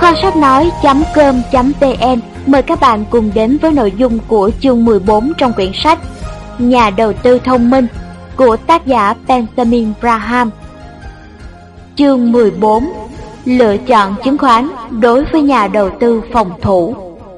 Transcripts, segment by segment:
Kho sách nói.com.vn mời các bạn cùng đến với nội dung của chương 14 trong quyển sách Nhà đầu tư thông minh của tác giả Benjamin Graham. Chương 14: Lựa chọn chứng khoán đối với nhà đầu tư phòng thủ.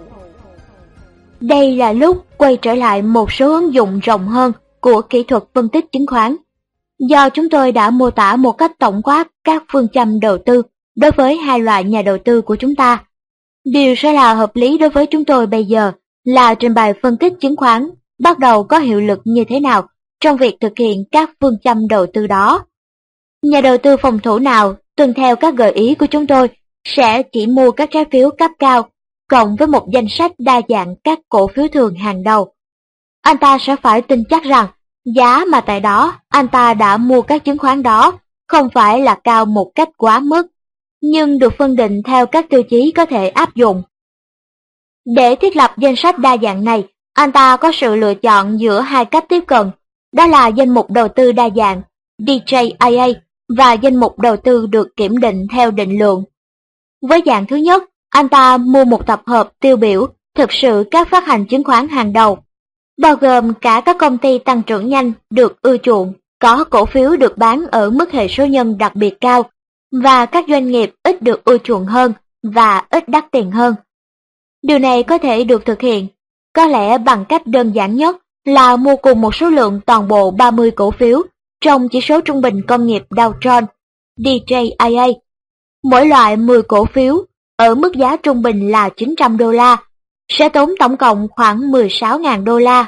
Đây là lúc quay trở lại một số ứng dụng rộng hơn của kỹ thuật phân tích chứng khoán. Do chúng tôi đã mô tả một cách tổng quát các phương châm đầu tư đối với hai loại nhà đầu tư của chúng ta, điều sẽ là hợp lý đối với chúng tôi bây giờ là trình bày phân tích chứng khoán bắt đầu có hiệu lực như thế nào trong việc thực hiện các phương châm đầu tư đó. Nhà đầu tư phòng thủ nào tuân theo các gợi ý của chúng tôi sẽ chỉ mua các trái phiếu cấp cao cộng với một danh sách đa dạng các cổ phiếu thường hàng đầu. Anh ta sẽ phải tin chắc rằng giá mà tại đó anh ta đã mua các chứng khoán đó không phải là cao một cách quá mức, nhưng được phân định theo các tiêu chí có thể áp dụng. Để thiết lập danh sách đa dạng này, anh ta có sự lựa chọn giữa hai cách tiếp cận, đó là danh mục đầu tư đa dạng DJIA và danh mục đầu tư được kiểm định theo định lượng. Với dạng thứ nhất, anh ta mua một tập hợp tiêu biểu thực sự các phát hành chứng khoán hàng đầu, bao gồm cả các công ty tăng trưởng nhanh được ưa chuộng, có cổ phiếu được bán ở mức hệ số nhân đặc biệt cao, và các doanh nghiệp ít được ưa chuộng hơn và ít đắt tiền hơn. Điều này có thể được thực hiện, có lẽ bằng cách đơn giản nhất là mua cùng một số lượng toàn bộ 30 cổ phiếu trong chỉ số trung bình công nghiệp Dow Jones, DJIA. Mỗi loại 10 cổ phiếu ở mức giá trung bình là $900, sẽ tốn tổng cộng khoảng $16.000.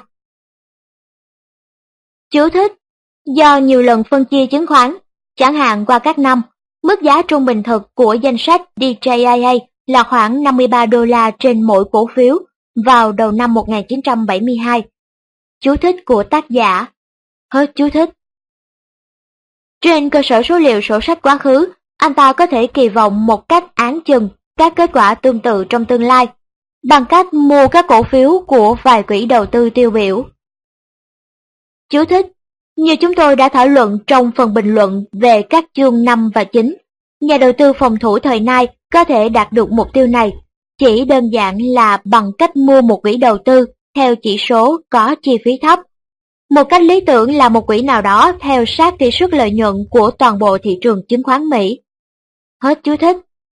Chú thích: do nhiều lần phân chia chứng khoán, chẳng hạn qua các năm, mức giá trung bình thực của danh sách DJIA là khoảng $53 trên mỗi cổ phiếu vào đầu năm 1972. Chú thích của tác giả. Hết chú thích. Trên cơ sở số liệu sổ sách quá khứ, anh ta có thể kỳ vọng một cách áng chừng các kết quả tương tự trong tương lai, bằng cách mua các cổ phiếu của vài quỹ đầu tư tiêu biểu. Chú thích: như chúng tôi đã thảo luận trong phần bình luận về các chương 5 và 9, nhà đầu tư phòng thủ thời nay có thể đạt được mục tiêu này chỉ đơn giản là bằng cách mua một quỹ đầu tư theo chỉ số có chi phí thấp. Một cách lý tưởng là một quỹ nào đó theo sát tỷ suất lợi nhuận của toàn bộ thị trường chứng khoán Mỹ. Hết chú thích.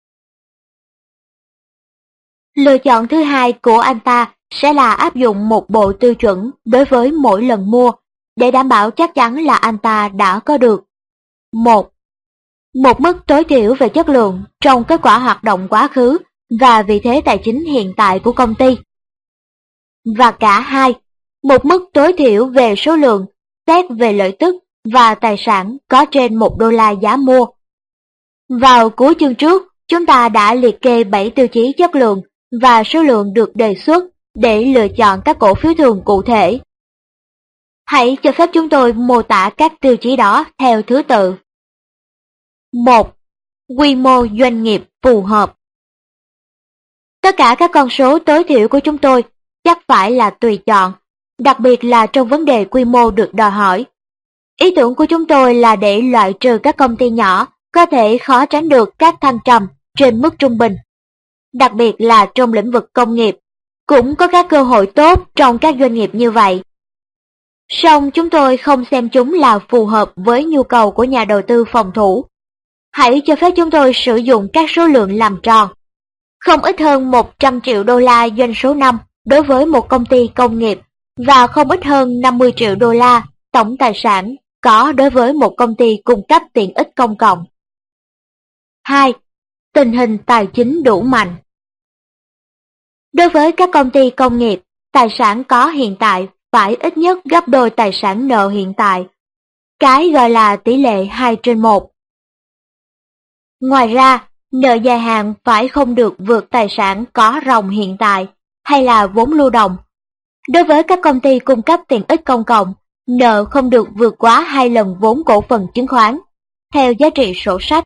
Lựa chọn thứ hai của anh ta sẽ là áp dụng một bộ tiêu chuẩn đối với mỗi lần mua, để đảm bảo chắc chắn là anh ta đã có được: 1. Một mức tối thiểu về chất lượng trong kết quả hoạt động quá khứ và vị thế tài chính hiện tại của công ty. Và cả hai, một mức tối thiểu về số lượng xét về lợi tức và tài sản có trên $1 giá mua. Vào cuối chương trước, chúng ta đã liệt kê 7 tiêu chí chất lượng và số lượng được đề xuất để lựa chọn các cổ phiếu thường cụ thể. Hãy cho phép chúng tôi mô tả các tiêu chí đó theo thứ tự. 1. Quy mô doanh nghiệp phù hợp. Tất cả các con số tối thiểu của chúng tôi chắc phải là tùy chọn, đặc biệt là trong vấn đề quy mô được đòi hỏi. Ý tưởng của chúng tôi là để loại trừ các công ty nhỏ có thể khó tránh được các thăng trầm trên mức trung bình, đặc biệt là trong lĩnh vực công nghiệp, cũng có các cơ hội tốt trong các doanh nghiệp như vậy. Song chúng tôi không xem chúng là phù hợp với nhu cầu của nhà đầu tư phòng thủ. Hãy cho phép chúng tôi sử dụng các số lượng làm tròn. Không ít hơn $100 triệu doanh số năm đối với một công ty công nghiệp và không ít hơn $50 triệu tổng tài sản có đối với một công ty cung cấp tiện ích công cộng. 2. Tình hình tài chính đủ mạnh. Đối với các công ty công nghiệp, tài sản có hiện tại phải ít nhất gấp đôi tài sản nợ hiện tại, cái gọi là tỷ lệ 2/1. Ngoài ra, nợ dài hạn phải không được vượt tài sản có ròng hiện tại hay là vốn lưu động. Đối với các công ty cung cấp tiện ích công cộng, nợ không được vượt quá 2 lần vốn cổ phần chứng khoán, theo giá trị sổ sách.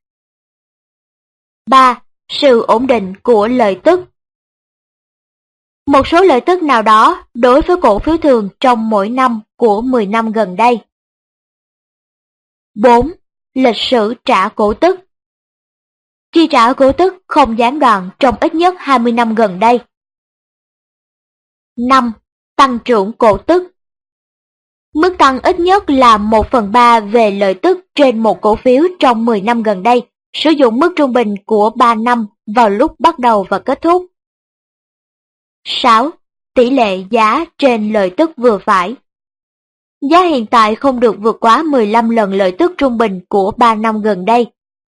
3. Sự ổn định của lợi tức. Một số lợi tức nào đó đối với cổ phiếu thường trong mỗi năm của 10 năm gần đây. 4. Lịch sử trả cổ tức. Chi trả cổ tức không gián đoạn trong ít nhất 20 năm gần đây. 5. Tăng trưởng cổ tức. Mức tăng ít nhất là 1/3 về lợi tức trên một cổ phiếu trong 10 năm gần đây, sử dụng mức trung bình của 3 năm vào lúc bắt đầu và kết thúc. 6. Tỷ lệ giá trên lợi tức vừa phải. Giá hiện tại không được vượt quá 15 lần lợi tức trung bình của 3 năm gần đây.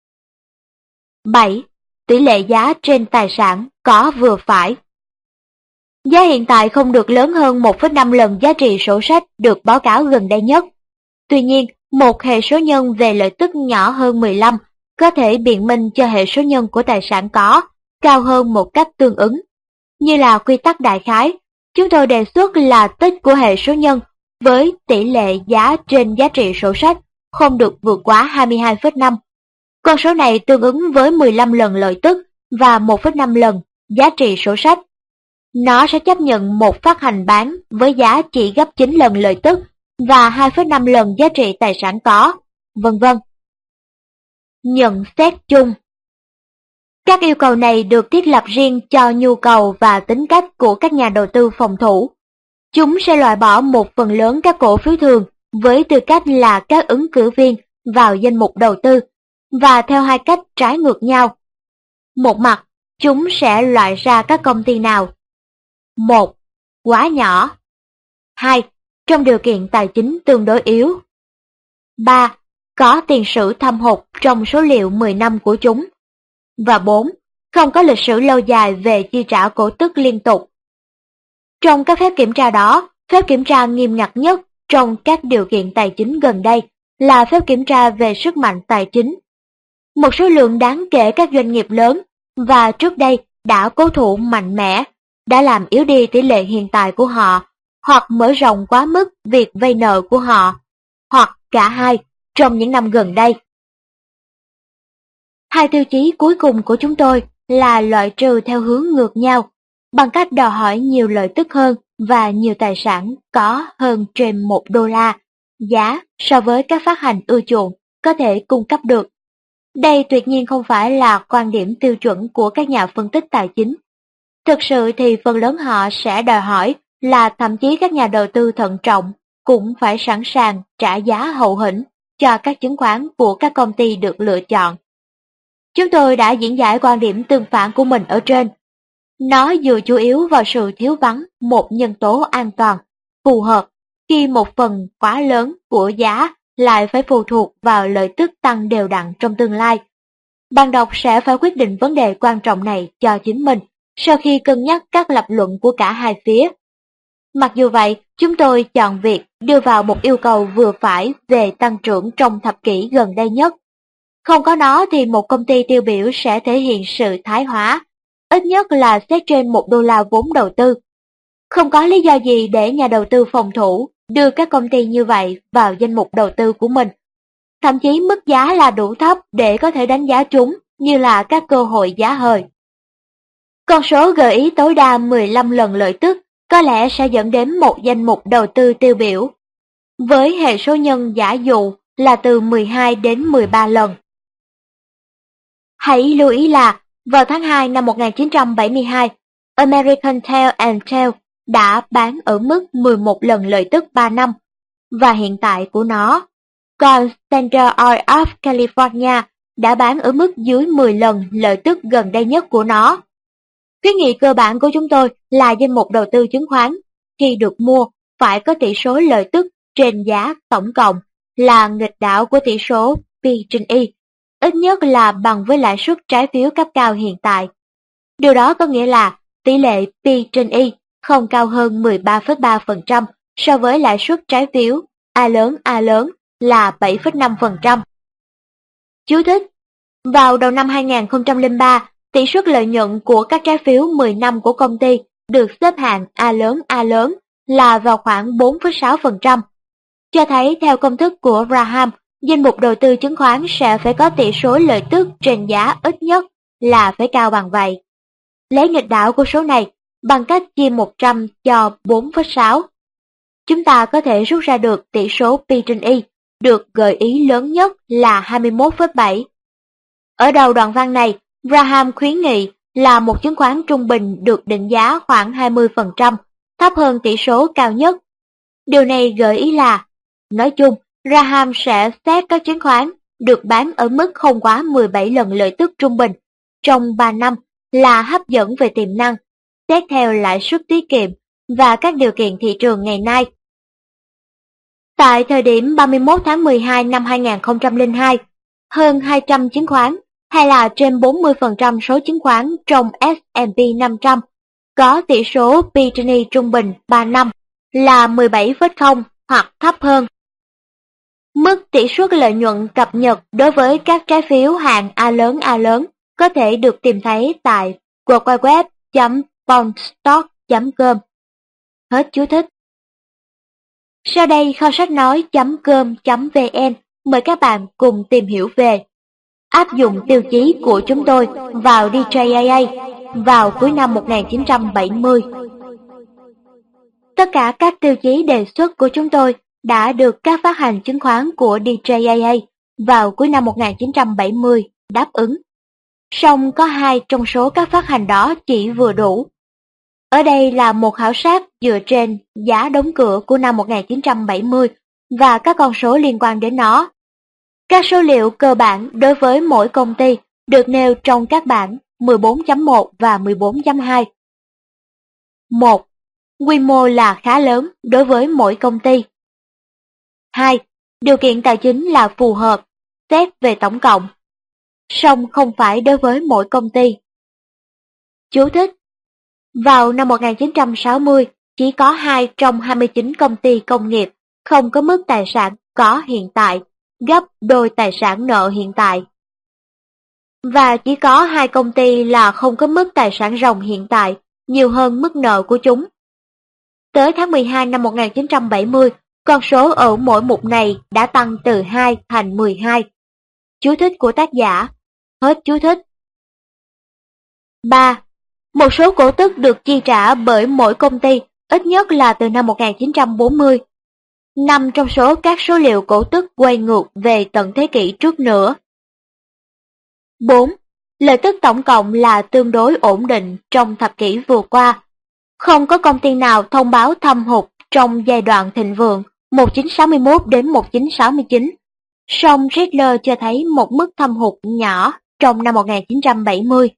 7. Tỷ lệ giá trên tài sản có vừa phải. Giá hiện tại không được lớn hơn 1,5 lần giá trị sổ sách được báo cáo gần đây nhất. Tuy nhiên, một hệ số nhân về lợi tức nhỏ hơn 15 có thể biện minh cho hệ số nhân của tài sản có cao hơn một cách tương ứng. Như là quy tắc đại khái, chúng tôi đề xuất là tích của hệ số nhân với tỷ lệ giá trên giá trị sổ sách không được vượt quá 22,5. Con số này tương ứng với 15 lần lợi tức và 1,5 lần giá trị sổ sách. Nó sẽ chấp nhận một phát hành bán với giá chỉ gấp 9 lần lợi tức và 2,5 lần giá trị tài sản có, vân vân. Nhận xét chung. Các yêu cầu này được thiết lập riêng cho nhu cầu và tính cách của các nhà đầu tư phòng thủ. Chúng sẽ loại bỏ một phần lớn các cổ phiếu thường với tư cách là các ứng cử viên vào danh mục đầu tư, và theo hai cách trái ngược nhau. Một mặt, chúng sẽ loại ra các công ty nào: 1. Quá nhỏ. 2. Trong điều kiện tài chính tương đối yếu. 3. Có tiền sử thâm hụt trong số liệu 10 năm của chúng. Và 4. Không có lịch sử lâu dài về chi trả cổ tức liên tục. Trong các phép kiểm tra đó, phép kiểm tra nghiêm ngặt nhất trong các điều kiện tài chính gần đây là phép kiểm tra về sức mạnh tài chính. Một số lượng đáng kể các doanh nghiệp lớn và trước đây đã cố thủ mạnh mẽ, đã làm yếu đi tỷ lệ hiện tại của họ, hoặc mở rộng quá mức việc vay nợ của họ, hoặc cả hai trong những năm gần đây. Hai tiêu chí cuối cùng của chúng tôi là loại trừ theo hướng ngược nhau, bằng cách đòi hỏi nhiều lợi tức hơn và nhiều tài sản có hơn trên $1 giá so với các phát hành ưa chuộng có thể cung cấp được. Đây tuyệt nhiên không phải là quan điểm tiêu chuẩn của các nhà phân tích tài chính. Thực sự thì phần lớn họ sẽ đòi hỏi là thậm chí các nhà đầu tư thận trọng cũng phải sẵn sàng trả giá hậu hĩnh cho các chứng khoán của các công ty được lựa chọn. Chúng tôi đã diễn giải quan điểm tương phản của mình ở trên. Nó dựa chủ yếu vào sự thiếu vắng một nhân tố an toàn, phù hợp, khi một phần quá lớn của giá lại phải phụ thuộc vào lợi tức tăng đều đặn trong tương lai. Bạn đọc sẽ phải quyết định vấn đề quan trọng này cho chính mình sau khi cân nhắc các lập luận của cả hai phía. Mặc dù vậy, chúng tôi chọn việc đưa vào một yêu cầu vừa phải về tăng trưởng trong thập kỷ gần đây nhất. Không có nó thì một công ty tiêu biểu sẽ thể hiện sự thái hóa, ít nhất là xét trên $1 vốn đầu tư. Không có lý do gì để nhà đầu tư phòng thủ đưa các công ty như vậy vào danh mục đầu tư của mình. Thậm chí mức giá là đủ thấp để có thể đánh giá chúng như là các cơ hội giá hời. Con số gợi ý tối đa 15 lần lợi tức có lẽ sẽ dẫn đến một danh mục đầu tư tiêu biểu, với hệ số nhân giả dụ là từ 12 đến 13 lần. Hãy lưu ý là, vào tháng 2 năm 1972, American Tell and Tell đã bán ở mức 11 lần lợi tức 3 năm, và hiện tại của nó, còn Standard Oil of California đã bán ở mức dưới 10 lần lợi tức gần đây nhất của nó. Khuyến nghị cơ bản của chúng tôi là danh mục đầu tư chứng khoán, khi được mua, phải có tỷ số lợi tức trên giá tổng cộng là nghịch đảo của tỷ số P/E, ít nhất là bằng với lãi suất trái phiếu cấp cao hiện tại. Điều đó có nghĩa là tỷ lệ P/E không cao hơn 13,3% so với lãi suất trái phiếu A lớn là 7,5%. Chú thích: vào đầu năm 2003, tỷ suất lợi nhuận của các trái phiếu 10 năm của công ty được xếp hạng A lớn là vào khoảng 4,6%. Cho thấy theo công thức của Graham, danh mục đầu tư chứng khoán sẽ phải có tỷ số lợi tức trên giá ít nhất là phải cao bằng vậy. Lấy nghịch đảo của số này bằng cách chia 100 cho 4,6. Chúng ta có thể rút ra được tỷ số P/E được gợi ý lớn nhất là 21,7. Ở đầu đoạn văn này, Graham khuyến nghị là một chứng khoán trung bình được định giá khoảng 20%, thấp hơn tỷ số cao nhất. Điều này gợi ý là, nói chung, Graham sẽ xét các chứng khoán được bán ở mức không quá 17 lần lợi tức trung bình trong 3 năm là hấp dẫn về tiềm năng, xét theo lãi suất tiết kiệm và các điều kiện thị trường ngày nay. Tại thời điểm 31 tháng 12 năm 2002, hơn 200 chứng khoán, hay là trên 40% số chứng khoán trong S&P 500, có tỷ số P/E trung bình 3 năm là 17,0 hoặc thấp hơn. Mức tỷ suất lợi nhuận cập nhật đối với các trái phiếu hạng A lớn có thể được tìm thấy tại www.bondstock.com. Hết chú thích. Sau đây kho sách nói.com.vn mời các bạn cùng tìm hiểu về áp dụng tiêu chí của chúng tôi vào DJIA vào cuối năm 1970. Tất cả các tiêu chí đề xuất của chúng tôi đã được các phát hành chứng khoán của DJIA vào cuối năm 1970 đáp ứng. Song có 2 trong số các phát hành đó chỉ vừa đủ. Ở đây là một khảo sát dựa trên giá đóng cửa của năm 1970 và các con số liên quan đến nó. Các số liệu cơ bản đối với mỗi công ty được nêu trong các bảng 14.1 và 14.2. 1. Quy mô là khá lớn đối với mỗi công ty. 2. Điều kiện tài chính là phù hợp, xét về tổng cộng, song không phải đối với mỗi công ty. Chú thích: vào năm 1960, chỉ có 2 trong 29 công ty công nghiệp không có mức tài sản có hiện tại, gấp đôi tài sản nợ hiện tại. Và chỉ có 2 công ty là không có mức tài sản ròng hiện tại, nhiều hơn mức nợ của chúng. Tới tháng 12 năm 1970, con số ở mỗi mục này đã tăng từ 2 thành 12. Chú thích của tác giả. Hết chú thích. 3. Một số cổ tức được chi trả bởi mỗi công ty ít nhất là từ năm 1940. 5 trong số các số liệu cổ tức quay ngược về tận thế kỷ trước nữa. 4. Lợi tức tổng cộng là tương đối ổn định trong thập kỷ vừa qua. Không có công ty nào thông báo thâm hụt trong giai đoạn thịnh vượng 1961 đến 1969. Song Riddler cho thấy một mức thâm hụt nhỏ trong năm 1970.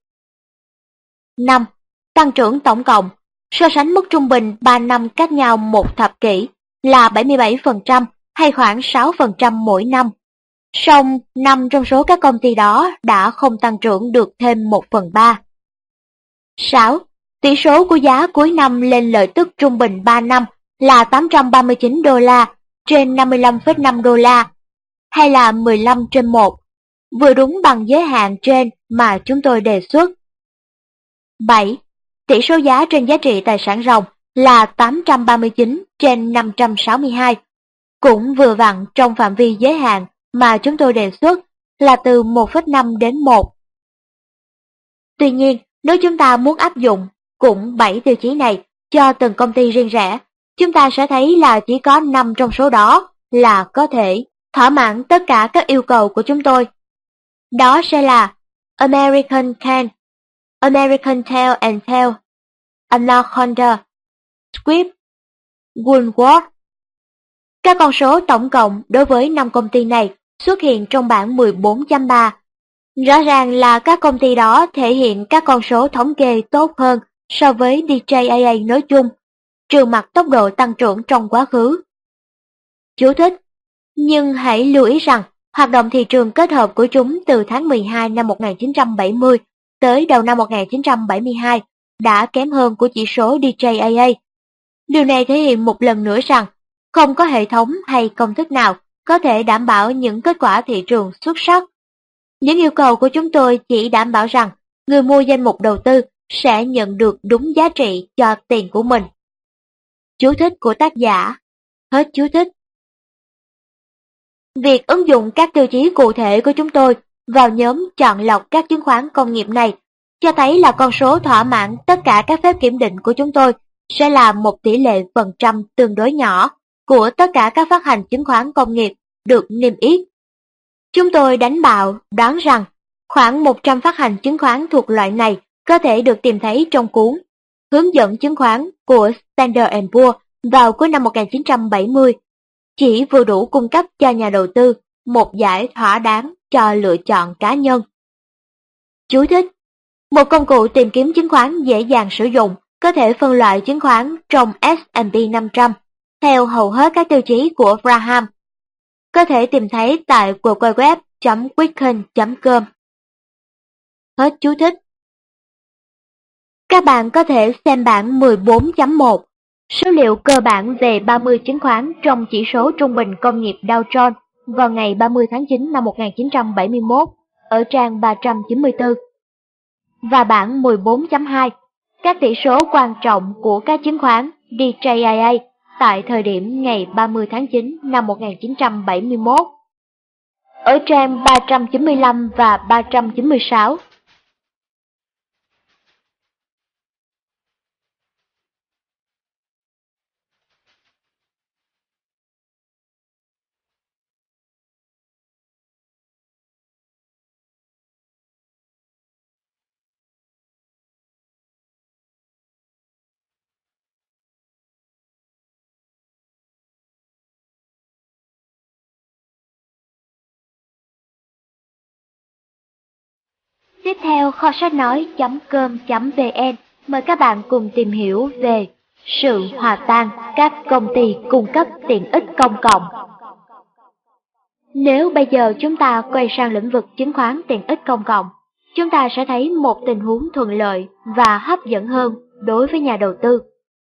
5. Tăng trưởng tổng cộng, so sánh mức trung bình 3 năm cách nhau một thập kỷ là 77% hay khoảng 6% mỗi năm. Song 5 trong số các công ty đó đã không tăng trưởng được thêm 1/3. 6. Tỷ số của giá cuối năm lên lợi tức trung bình 3 năm là $839 trên $55,5, hay là 15/1, vừa đúng bằng giới hạn trên mà chúng tôi đề xuất. 7. Tỷ số giá trên giá trị tài sản ròng là 839 trên 562, cũng vừa vặn trong phạm vi giới hạn mà chúng tôi đề xuất là từ 1,5 đến 1. Tuy nhiên, nếu chúng ta muốn áp dụng cũng 7 tiêu chí này cho từng công ty riêng rẽ, chúng ta sẽ thấy là chỉ có 5 trong số đó là có thể thỏa mãn tất cả các yêu cầu của chúng tôi. Đó sẽ là American Can, American Tail and Tail, Anaconda, Squibb, Woolworth. Các con số tổng cộng đối với 5 công ty này xuất hiện trong bảng 14.3. Rõ ràng là các công ty đó thể hiện các con số thống kê tốt hơn so với DJIA nói chung, trừ mặt tốc độ tăng trưởng trong quá khứ. Chú thích: nhưng hãy lưu ý rằng, hoạt động thị trường kết hợp của chúng từ tháng 12 năm 1970 tới đầu năm 1972 đã kém hơn của chỉ số DJIA. Điều này thể hiện một lần nữa rằng, không có hệ thống hay công thức nào có thể đảm bảo những kết quả thị trường xuất sắc. Những yêu cầu của chúng tôi chỉ đảm bảo rằng, người mua danh mục đầu tư sẽ nhận được đúng giá trị cho tiền của mình. Chú thích của tác giả. Hết chú thích. Việc ứng dụng các tiêu chí cụ thể của chúng tôi vào nhóm chọn lọc các chứng khoán công nghiệp này cho thấy là con số thỏa mãn tất cả các phép kiểm định của chúng tôi sẽ là một tỷ lệ phần trăm tương đối nhỏ của tất cả các phát hành chứng khoán công nghiệp được niêm yết. Chúng tôi đánh bạo đoán rằng Khoảng 100 phát hành chứng khoán thuộc loại này có thể được tìm thấy trong cuốn Hướng dẫn chứng khoán của Standard & Poor's vào cuối năm 1970, chỉ vừa đủ cung cấp cho nhà đầu tư một giải thỏa đáng cho lựa chọn cá nhân. Chú thích: một công cụ tìm kiếm chứng khoán dễ dàng sử dụng, có thể phân loại chứng khoán trong S&P 500 theo hầu hết các tiêu chí của Graham. Có thể tìm thấy tại www.quicken.com. Hết chú thích. Các bạn có thể xem bảng 14.1, số liệu cơ bản về 30 chứng khoán trong chỉ số trung bình công nghiệp Dow Jones vào ngày 30 tháng 9 năm 1971 ở trang 394. Và bảng 14.2, các tỷ số quan trọng của các chứng khoán DJIA tại thời điểm ngày 30 tháng 9 năm 1971 ở trang 395 và 396. Tiếp theo, kho sách nói.com.vn mời các bạn cùng tìm hiểu về sự hòa tan các công ty cung cấp tiện ích công cộng. Nếu bây giờ chúng ta quay sang lĩnh vực chứng khoán tiện ích công cộng, chúng ta sẽ thấy một tình huống thuận lợi và hấp dẫn hơn đối với nhà đầu tư.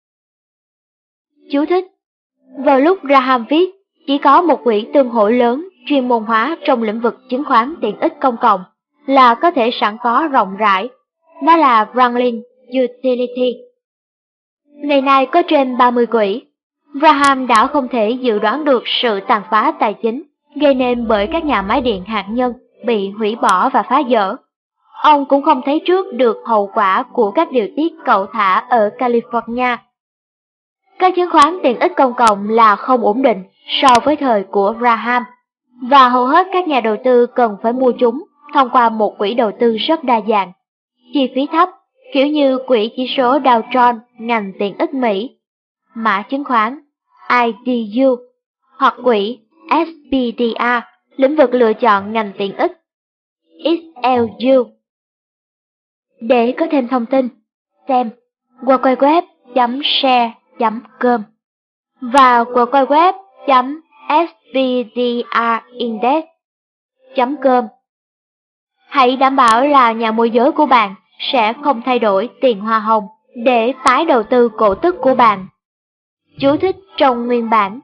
Chú thích: vào lúc Graham viết, chỉ có một quỹ tương hỗ lớn chuyên môn hóa trong lĩnh vực chứng khoán tiện ích công cộng là có thể sẵn có rộng rãi, đó là Franklin Utility. Ngày nay có trên 30 quỹ. Graham đã không thể dự đoán được sự tàn phá tài chính gây nên bởi các nhà máy điện hạt nhân bị hủy bỏ và phá dỡ. Ông cũng không thấy trước được hậu quả của các điều tiết cẩu thả ở California. Các chứng khoán tiện ích công cộng là không ổn định so với thời của Graham, và hầu hết các nhà đầu tư cần phải mua chúng thông qua một quỹ đầu tư rất đa dạng, chi phí thấp, kiểu như quỹ chỉ số Dow Jones ngành tiện ích Mỹ, mã chứng khoán IDU, hoặc quỹ SPDR, lĩnh vực lựa chọn ngành tiện ích XLU. Để có thêm thông tin, xem www.share.com và www.spdrindex.com. Hãy đảm bảo là nhà môi giới của bạn sẽ không thay đổi tiền hoa hồng để tái đầu tư cổ tức của bạn. Chú thích trong nguyên bản.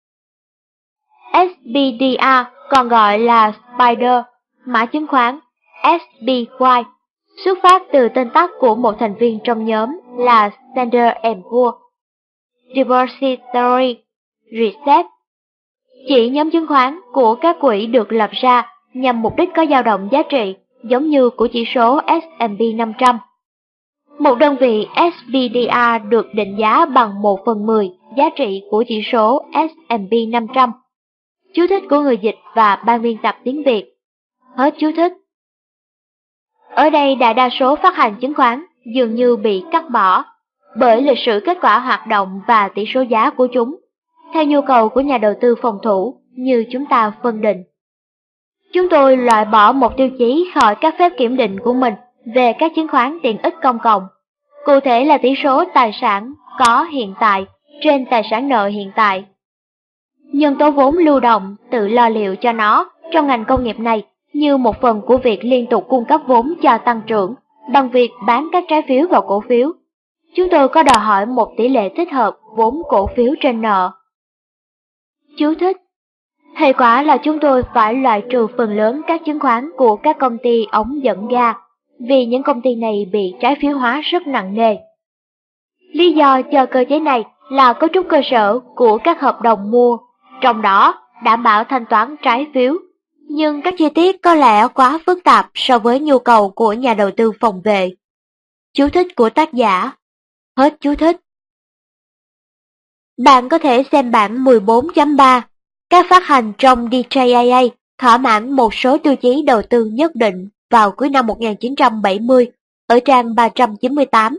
SPDR còn gọi là Spider, mã chứng khoán SPY, xuất phát từ tên tắt của một thành viên trong nhóm là Standard & Poor's Depository Research, chỉ nhóm chứng khoán của các quỹ được lập ra nhằm mục đích có dao động giá trị giống như của chỉ số S&P 500. Một đơn vị SPDR được định giá bằng 1/10 giá trị của chỉ số S&P 500. Chú thích của người dịch và ban biên tập tiếng Việt. Hết chú thích. Ở đây đại đa số phát hành chứng khoán dường như bị cắt bỏ bởi lịch sử kết quả hoạt động và tỷ số giá của chúng, theo nhu cầu của nhà đầu tư phòng thủ như chúng ta phân định. Chúng tôi loại bỏ một tiêu chí khỏi các phép kiểm định của mình về các chứng khoán tiện ích công cộng, cụ thể là tỷ số tài sản có hiện tại trên tài sản nợ hiện tại. Nhân tố vốn lưu động tự lo liệu cho nó trong ngành công nghiệp này như một phần của việc liên tục cung cấp vốn cho tăng trưởng bằng việc bán các trái phiếu và cổ phiếu. Chúng tôi có đòi hỏi một tỷ lệ thích hợp vốn cổ phiếu trên nợ. Chú thích: hệ quả là chúng tôi phải loại trừ phần lớn các chứng khoán của các công ty ống dẫn ga, vì những công ty này bị trái phiếu hóa rất nặng nề. Lý do cho cơ chế này là cấu trúc cơ sở của các hợp đồng mua, trong đó đảm bảo thanh toán trái phiếu, nhưng các chi tiết có lẽ quá phức tạp so với nhu cầu của nhà đầu tư phòng vệ. Chú thích của tác giả. Hết chú thích. Bạn có thể xem bảng 14.3. Các phát hành trong DJIA thỏa mãn một số tiêu chí đầu tư nhất định vào cuối năm 1970 ở trang 398.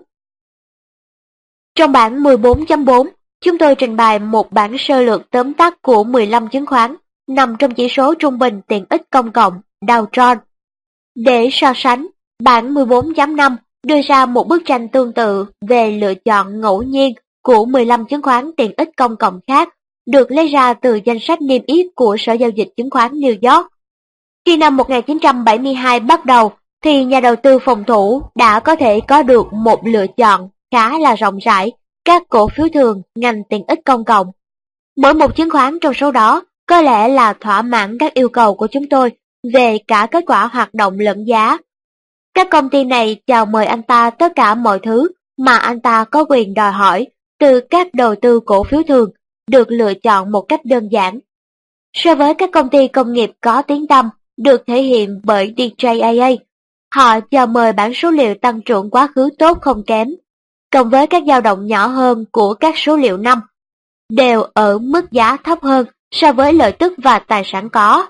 Trong bản 14.4, chúng tôi trình bày một bản sơ lược tóm tắt của 15 chứng khoán nằm trong chỉ số trung bình tiện ích công cộng Dow Jones. Để so sánh, bản 14.5 đưa ra một bức tranh tương tự về lựa chọn ngẫu nhiên của 15 chứng khoán tiện ích công cộng khác, được lấy ra từ danh sách niêm yết của Sở Giao dịch Chứng khoán New York. Khi năm 1972 bắt đầu, thì nhà đầu tư phòng thủ đã có thể có được một lựa chọn khá là rộng rãi các cổ phiếu thường ngành tiện ích công cộng. Mỗi một chứng khoán trong số đó có lẽ là thỏa mãn các yêu cầu của chúng tôi về cả kết quả hoạt động lẫn giá. Các công ty này chào mời anh ta tất cả mọi thứ mà anh ta có quyền đòi hỏi từ các đầu tư cổ phiếu thường, được lựa chọn một cách đơn giản. So với các công ty công nghiệp có tiếng tăm được thể hiện bởi DJIA, họ chào mời bản số liệu tăng trưởng quá khứ tốt không kém, cộng với các dao động nhỏ hơn của các số liệu năm, đều ở mức giá thấp hơn so với lợi tức và tài sản có.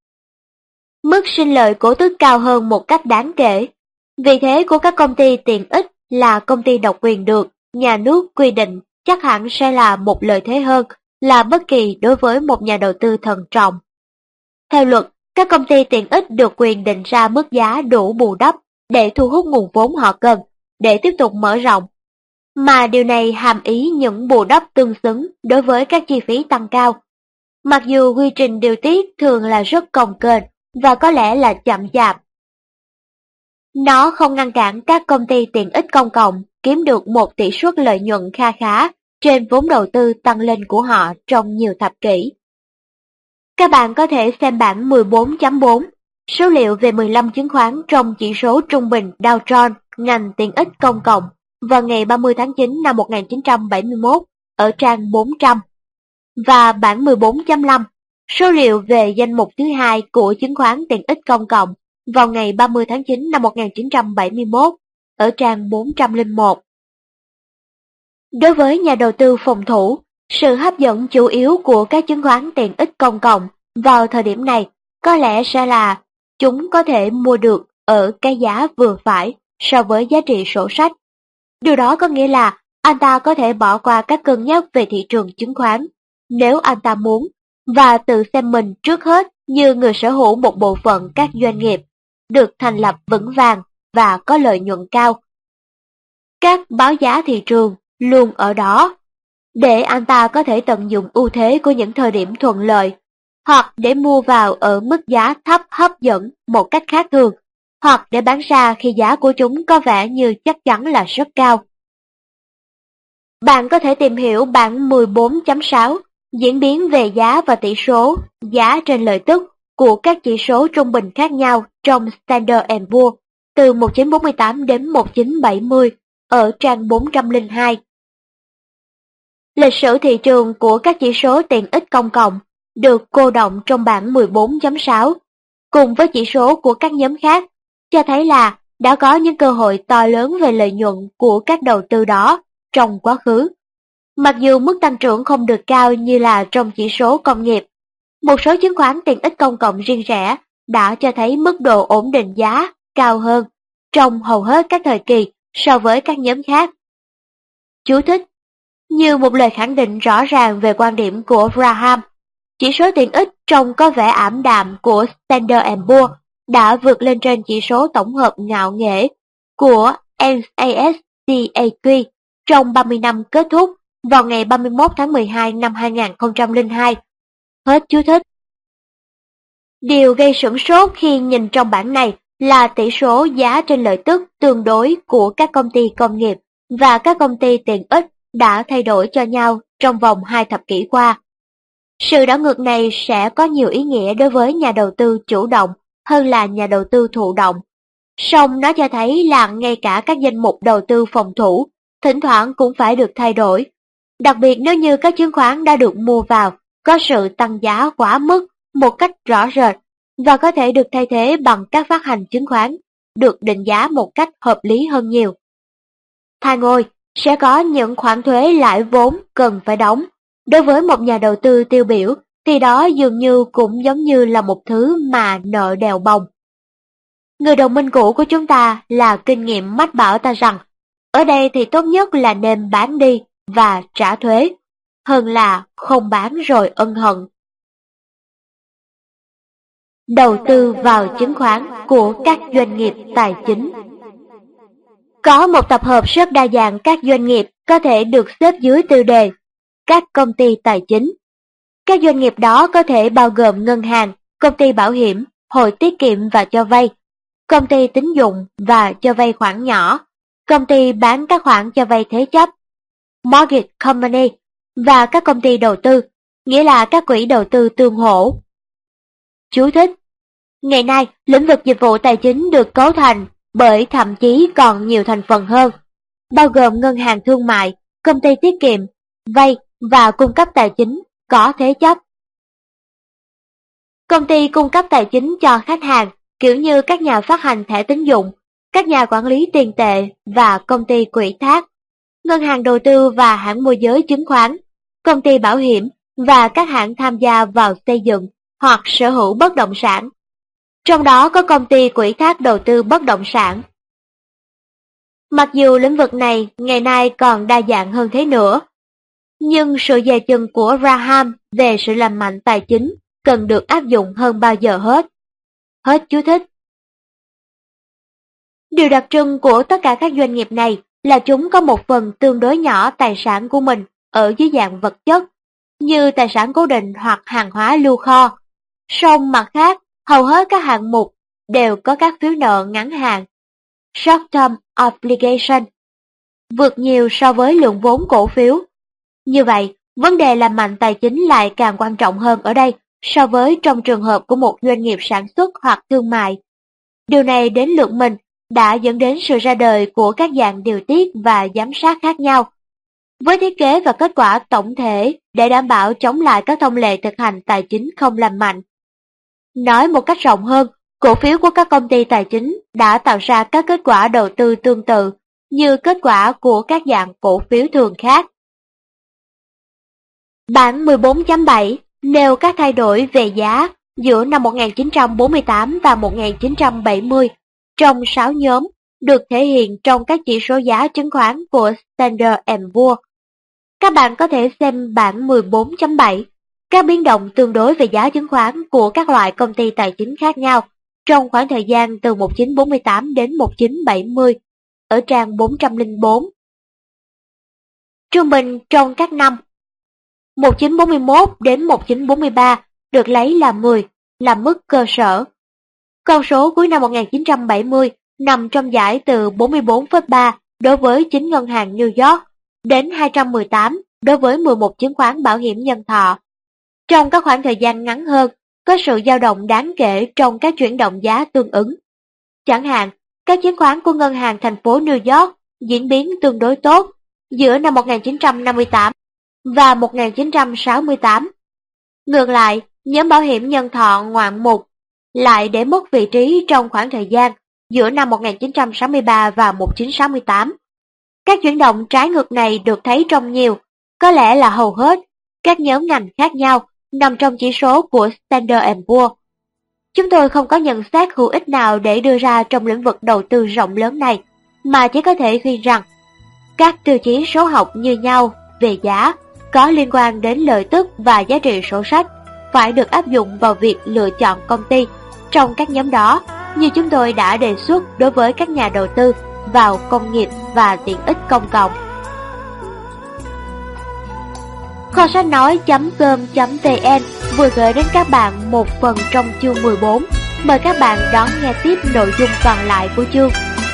Mức sinh lợi cổ tức cao hơn một cách đáng kể. Vị thế của các công ty tiện ích là công ty độc quyền được nhà nước quy định chắc hẳn sẽ là một lợi thế hơn là bất kỳ đối với một nhà đầu tư thận trọng. Theo luật, các công ty tiện ích được quyền định ra mức giá đủ bù đắp để thu hút nguồn vốn họ cần để tiếp tục mở rộng. Mà điều này hàm ý những bù đắp tương xứng đối với các chi phí tăng cao. Mặc dù quy trình điều tiết thường là rất cồng kềnh và có lẽ là chậm chạp, nó không ngăn cản các công ty tiện ích công cộng kiếm được một tỷ suất lợi nhuận kha khá trên vốn đầu tư tăng lên của họ trong nhiều thập kỷ. Các bạn có thể xem bản 14.4, số liệu về 15 chứng khoán trong chỉ số trung bình Dow Jones ngành tiện ích công cộng vào ngày 30 tháng 9 năm 1971 ở trang 400, và bản 14.5, số liệu về danh mục thứ hai của chứng khoán tiện ích công cộng vào ngày 30 tháng 9 năm 1971 ở trang 401. Đối với nhà đầu tư phòng thủ, sự hấp dẫn chủ yếu của các chứng khoán tiện ích công cộng vào thời điểm này có lẽ sẽ là chúng có thể mua được ở cái giá vừa phải so với giá trị sổ sách. Điều đó có nghĩa là anh ta có thể bỏ qua các cân nhắc về thị trường chứng khoán nếu anh ta muốn, và tự xem mình trước hết như người sở hữu một bộ phận các doanh nghiệp được thành lập vững vàng và có lợi nhuận cao. Các báo giá thị trường luôn ở đó, để anh ta có thể tận dụng ưu thế của những thời điểm thuận lợi, hoặc để mua vào ở mức giá thấp hấp dẫn một cách khác thường, hoặc để bán ra khi giá của chúng có vẻ như chắc chắn là rất cao. Bạn có thể tìm hiểu bản 14.6, diễn biến về giá và tỷ số, giá trên lợi tức của các chỉ số trung bình khác nhau trong Standard & Poor's từ 1948 đến 1970 ở trang 402. Lịch sử thị trường của các chỉ số tiện ích công cộng được cô đọng trong bản 14.6 cùng với chỉ số của các nhóm khác, cho thấy là đã có những cơ hội to lớn về lợi nhuận của các đầu tư đó trong quá khứ. Mặc dù mức tăng trưởng không được cao như là trong chỉ số công nghiệp, một số chứng khoán tiện ích công cộng riêng rẽ đã cho thấy mức độ ổn định giá cao hơn trong hầu hết các thời kỳ so với các nhóm khác. Chú thích: như một lời khẳng định rõ ràng về quan điểm của Graham, chỉ số tiện ích trông có vẻ ảm đạm của Standard & Poor's đã vượt lên trên chỉ số tổng hợp ngạo nghễ của NASDAQ trong 30 năm kết thúc vào ngày 31 tháng 12 năm 2002. Hết chú thích. Điều gây sửng sốt khi nhìn trong bảng này là tỷ số giá trên lợi tức tương đối của các công ty công nghiệp và các công ty tiện ích đã thay đổi cho nhau trong vòng 2 thập kỷ qua. Sự đảo ngược này sẽ có nhiều ý nghĩa đối với nhà đầu tư chủ động hơn là nhà đầu tư thụ động. Song nó cho thấy là ngay cả các danh mục đầu tư phòng thủ thỉnh thoảng cũng phải được thay đổi, đặc biệt nếu như các chứng khoán đã được mua vào có sự tăng giá quá mức một cách rõ rệt và có thể được thay thế bằng các phát hành chứng khoán được định giá một cách hợp lý hơn nhiều. Thay ngôi, sẽ có những khoản thuế lãi vốn cần phải đóng. Đối với một nhà đầu tư tiêu biểu thì đó dường như cũng giống như là một thứ mà nợ đèo bồng. Người đồng minh cũ của chúng ta là kinh nghiệm mách bảo ta rằng, ở đây thì tốt nhất là nên bán đi và trả thuế, hơn là không bán rồi ân hận. Đầu tư vào chứng khoán của các doanh nghiệp tài chính. Có một tập hợp rất đa dạng các doanh nghiệp có thể được xếp dưới tiêu đề các công ty tài chính. Các doanh nghiệp đó có thể bao gồm ngân hàng, công ty bảo hiểm, hội tiết kiệm và cho vay, công ty tín dụng và cho vay khoản nhỏ, công ty bán các khoản cho vay thế chấp, mortgage company và các công ty đầu tư, nghĩa là các quỹ đầu tư tương hỗ. Chú thích: ngày nay, lĩnh vực dịch vụ tài chính được cấu thành bởi thậm chí còn nhiều thành phần hơn, bao gồm ngân hàng thương mại, công ty tiết kiệm, vay và cung cấp tài chính có thế chấp. Công ty cung cấp tài chính cho khách hàng, kiểu như các nhà phát hành thẻ tín dụng, các nhà quản lý tiền tệ và công ty quỹ thác, ngân hàng đầu tư và hãng môi giới chứng khoán, công ty bảo hiểm và các hãng tham gia vào xây dựng hoặc sở hữu bất động sản. Trong đó có công ty quỹ thác đầu tư bất động sản. Mặc dù lĩnh vực này ngày nay còn đa dạng hơn thế nữa, nhưng sự dè chừng của Graham về sự lành mạnh tài chính cần được áp dụng hơn bao giờ hết. Hết chú thích. Điều đặc trưng của tất cả các doanh nghiệp này là chúng có một phần tương đối nhỏ tài sản của mình ở dưới dạng vật chất, như tài sản cố định hoặc hàng hóa lưu kho. Song mặt khác, hầu hết các hạng mục đều có các phiếu nợ ngắn hạn, short-term obligation, vượt nhiều so với lượng vốn cổ phiếu. Như vậy, vấn đề làm mạnh tài chính lại càng quan trọng hơn ở đây so với trong trường hợp của một doanh nghiệp sản xuất hoặc thương mại. Điều này đến lượt mình đã dẫn đến sự ra đời của các dạng điều tiết và giám sát khác nhau, với thiết kế và kết quả tổng thể để đảm bảo chống lại các thông lệ thực hành tài chính không lành mạnh. Nói một cách rộng hơn, cổ phiếu của các công ty tài chính đã tạo ra các kết quả đầu tư tương tự như kết quả của các dạng cổ phiếu thường khác. Bảng 14.7 nêu các thay đổi về giá giữa năm 1948 và 1970 trong 6 nhóm được thể hiện trong các chỉ số giá chứng khoán của Standard & Poor's. Các bạn có thể xem bảng 14.7, các biến động tương đối về giá chứng khoán của các loại công ty tài chính khác nhau trong khoảng thời gian từ 1948 đến 1970 ở trang 404. Trung bình trong các năm 1941 đến 1943 được lấy là 10, là mức cơ sở. Con số cuối năm 1970 nằm trong giải từ 44,3 đối với 9 ngân hàng New York đến 218 đối với 11 chứng khoán bảo hiểm nhân thọ. Trong các khoảng thời gian ngắn hơn, có sự dao động đáng kể trong các chuyển động giá tương ứng. Chẳng hạn, các chứng khoán của ngân hàng thành phố New York diễn biến tương đối tốt giữa năm 1958 và 1968. Ngược lại, nhóm bảo hiểm nhân thọ ngoạn mục lại để mất vị trí trong khoảng thời gian giữa năm 1963 và 1968. Các chuyển động trái ngược này được thấy trong nhiều, có lẽ là hầu hết, các nhóm ngành khác nhau nằm trong chỉ số của Standard & Poor's. Chúng tôi không có nhận xét hữu ích nào để đưa ra trong lĩnh vực đầu tư rộng lớn này, mà chỉ có thể khuyên rằng các tiêu chí số học như nhau về giá có liên quan đến lợi tức và giá trị sổ sách phải được áp dụng vào việc lựa chọn công ty trong các nhóm đó, như chúng tôi đã đề xuất đối với các nhà đầu tư vào công nghiệp và tiện ích công cộng. Kho sách nói.com.vn vừa gửi đến các bạn một phần trong chương 14. Mời các bạn đón nghe tiếp nội dung còn lại của chương.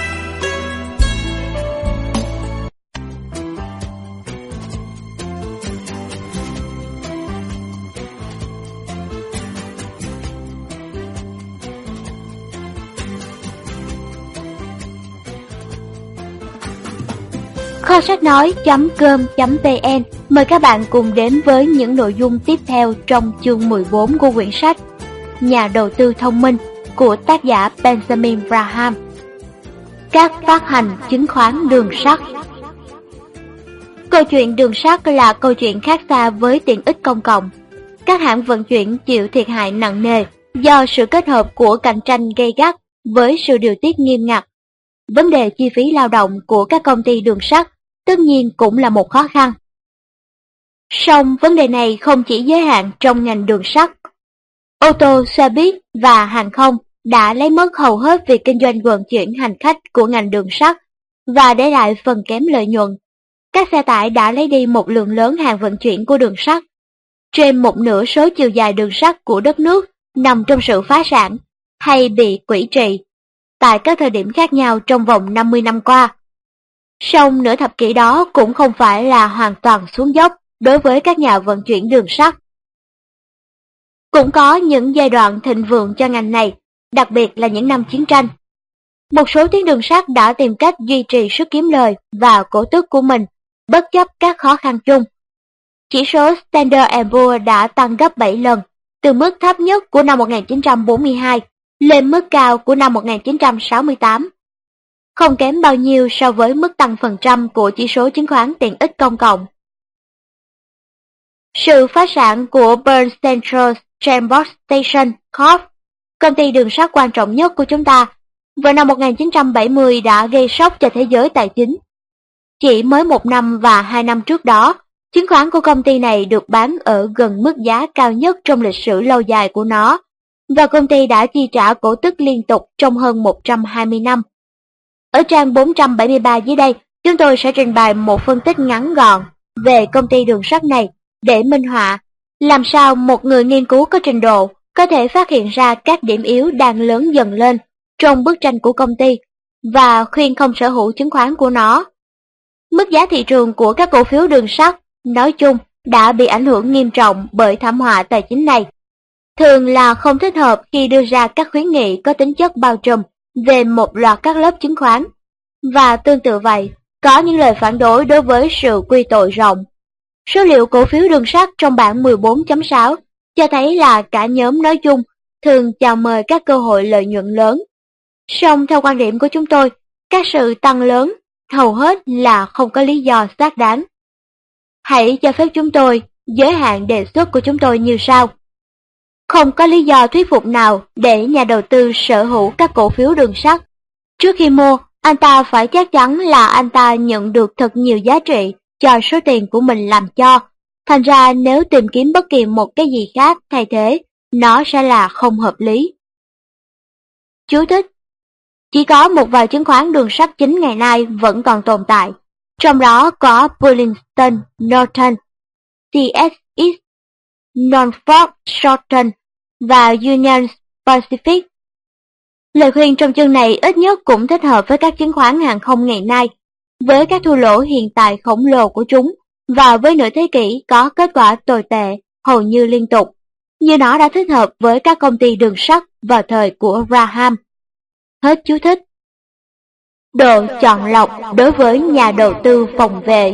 Kho sách nói.com.vn mời các bạn cùng đến với những nội dung tiếp theo trong chương 14 của quyển sách Nhà đầu tư thông minh của tác giả Benjamin Graham. Các phát hành chứng khoán đường sắt. Câu chuyện đường sắt là câu chuyện khác xa với tiện ích công cộng. Các hãng vận chuyển chịu thiệt hại nặng nề do sự kết hợp của cạnh tranh gay gắt với sự điều tiết nghiêm ngặt. Vấn đề chi phí lao động của các công ty đường sắt tất nhiên cũng là một khó khăn. Song vấn đề này không chỉ giới hạn trong ngành đường sắt. Ô tô, xe buýt và hàng không đã lấy mất hầu hết việc kinh doanh vận chuyển hành khách của ngành đường sắt và để lại phần kém lợi nhuận. Các xe tải đã lấy đi một lượng lớn hàng vận chuyển của đường sắt. Trên một nửa số chiều dài đường sắt của đất nước nằm trong sự phá sản hay bị quỹ trì tại các thời điểm khác nhau trong vòng 50 năm qua. Song nửa thập kỷ đó cũng không phải là hoàn toàn xuống dốc đối với các nhà vận chuyển đường sắt. Cũng có những giai đoạn thịnh vượng cho ngành này, đặc biệt là những năm chiến tranh. Một số tuyến đường sắt đã tìm cách duy trì sức kiếm lời và cổ tức của mình, bất chấp các khó khăn chung. Chỉ số Standard & Poor's đã tăng gấp 7 lần, từ mức thấp nhất của năm 1942 lên mức cao của năm 1968. Không kém bao nhiêu so với mức tăng phần trăm của chỉ số chứng khoán tiện ích công cộng. Sự phá sản của Bern Central Transportation Corp, công ty đường sắt quan trọng nhất của chúng ta, vào năm 1970 đã gây sốc cho thế giới tài chính. Chỉ mới 1 năm và 2 năm trước đó, chứng khoán của công ty này được bán ở gần mức giá cao nhất trong lịch sử lâu dài của nó, và công ty đã chi trả cổ tức liên tục trong hơn 120 năm. Ở trang 473 dưới đây, chúng tôi sẽ trình bày một phân tích ngắn gọn về công ty đường sắt này để minh họa làm sao một người nghiên cứu có trình độ có thể phát hiện ra các điểm yếu đang lớn dần lên trong bức tranh của công ty và khuyên không sở hữu chứng khoán của nó. Mức giá thị trường của các cổ phiếu đường sắt nói chung đã bị ảnh hưởng nghiêm trọng bởi thảm họa tài chính này. Thường là không thích hợp khi đưa ra các khuyến nghị có tính chất bao trùm về một loạt các lớp chứng khoán. Và tương tự vậy, có những lời phản đối đối với sự quy tội rộng. Số liệu cổ phiếu đường sắt trong bảng 14.6 cho thấy là cả nhóm nói chung thường chào mời các cơ hội lợi nhuận lớn. Song theo quan điểm của chúng tôi, các sự tăng lớn hầu hết là không có lý do xác đáng. Hãy cho phép chúng tôi giới hạn đề xuất của chúng tôi như sau. Không có lý do thuyết phục nào để nhà đầu tư sở hữu các cổ phiếu đường sắt. Trước khi mua, anh ta phải chắc chắn là anh ta nhận được thật nhiều giá trị cho số tiền của mình làm cho. Thành ra nếu tìm kiếm bất kỳ một cái gì khác thay thế, nó sẽ là không hợp lý. Chú thích: chỉ có một vài chứng khoán đường sắt chính ngày nay vẫn còn tồn tại, trong đó có Burlington Northern, CSX, Norfolk Southern và Union Pacific. Lời khuyên trong chương này ít nhất cũng thích hợp với các chứng khoán hàng không ngày nay, với các thua lỗ hiện tại khổng lồ của chúng và với nửa thế kỷ có kết quả tồi tệ hầu như liên tục, như nó đã thích hợp với các công ty đường sắt vào thời của Graham. Hết chú thích. Độ chọn lọc đối với nhà đầu tư phòng vệ.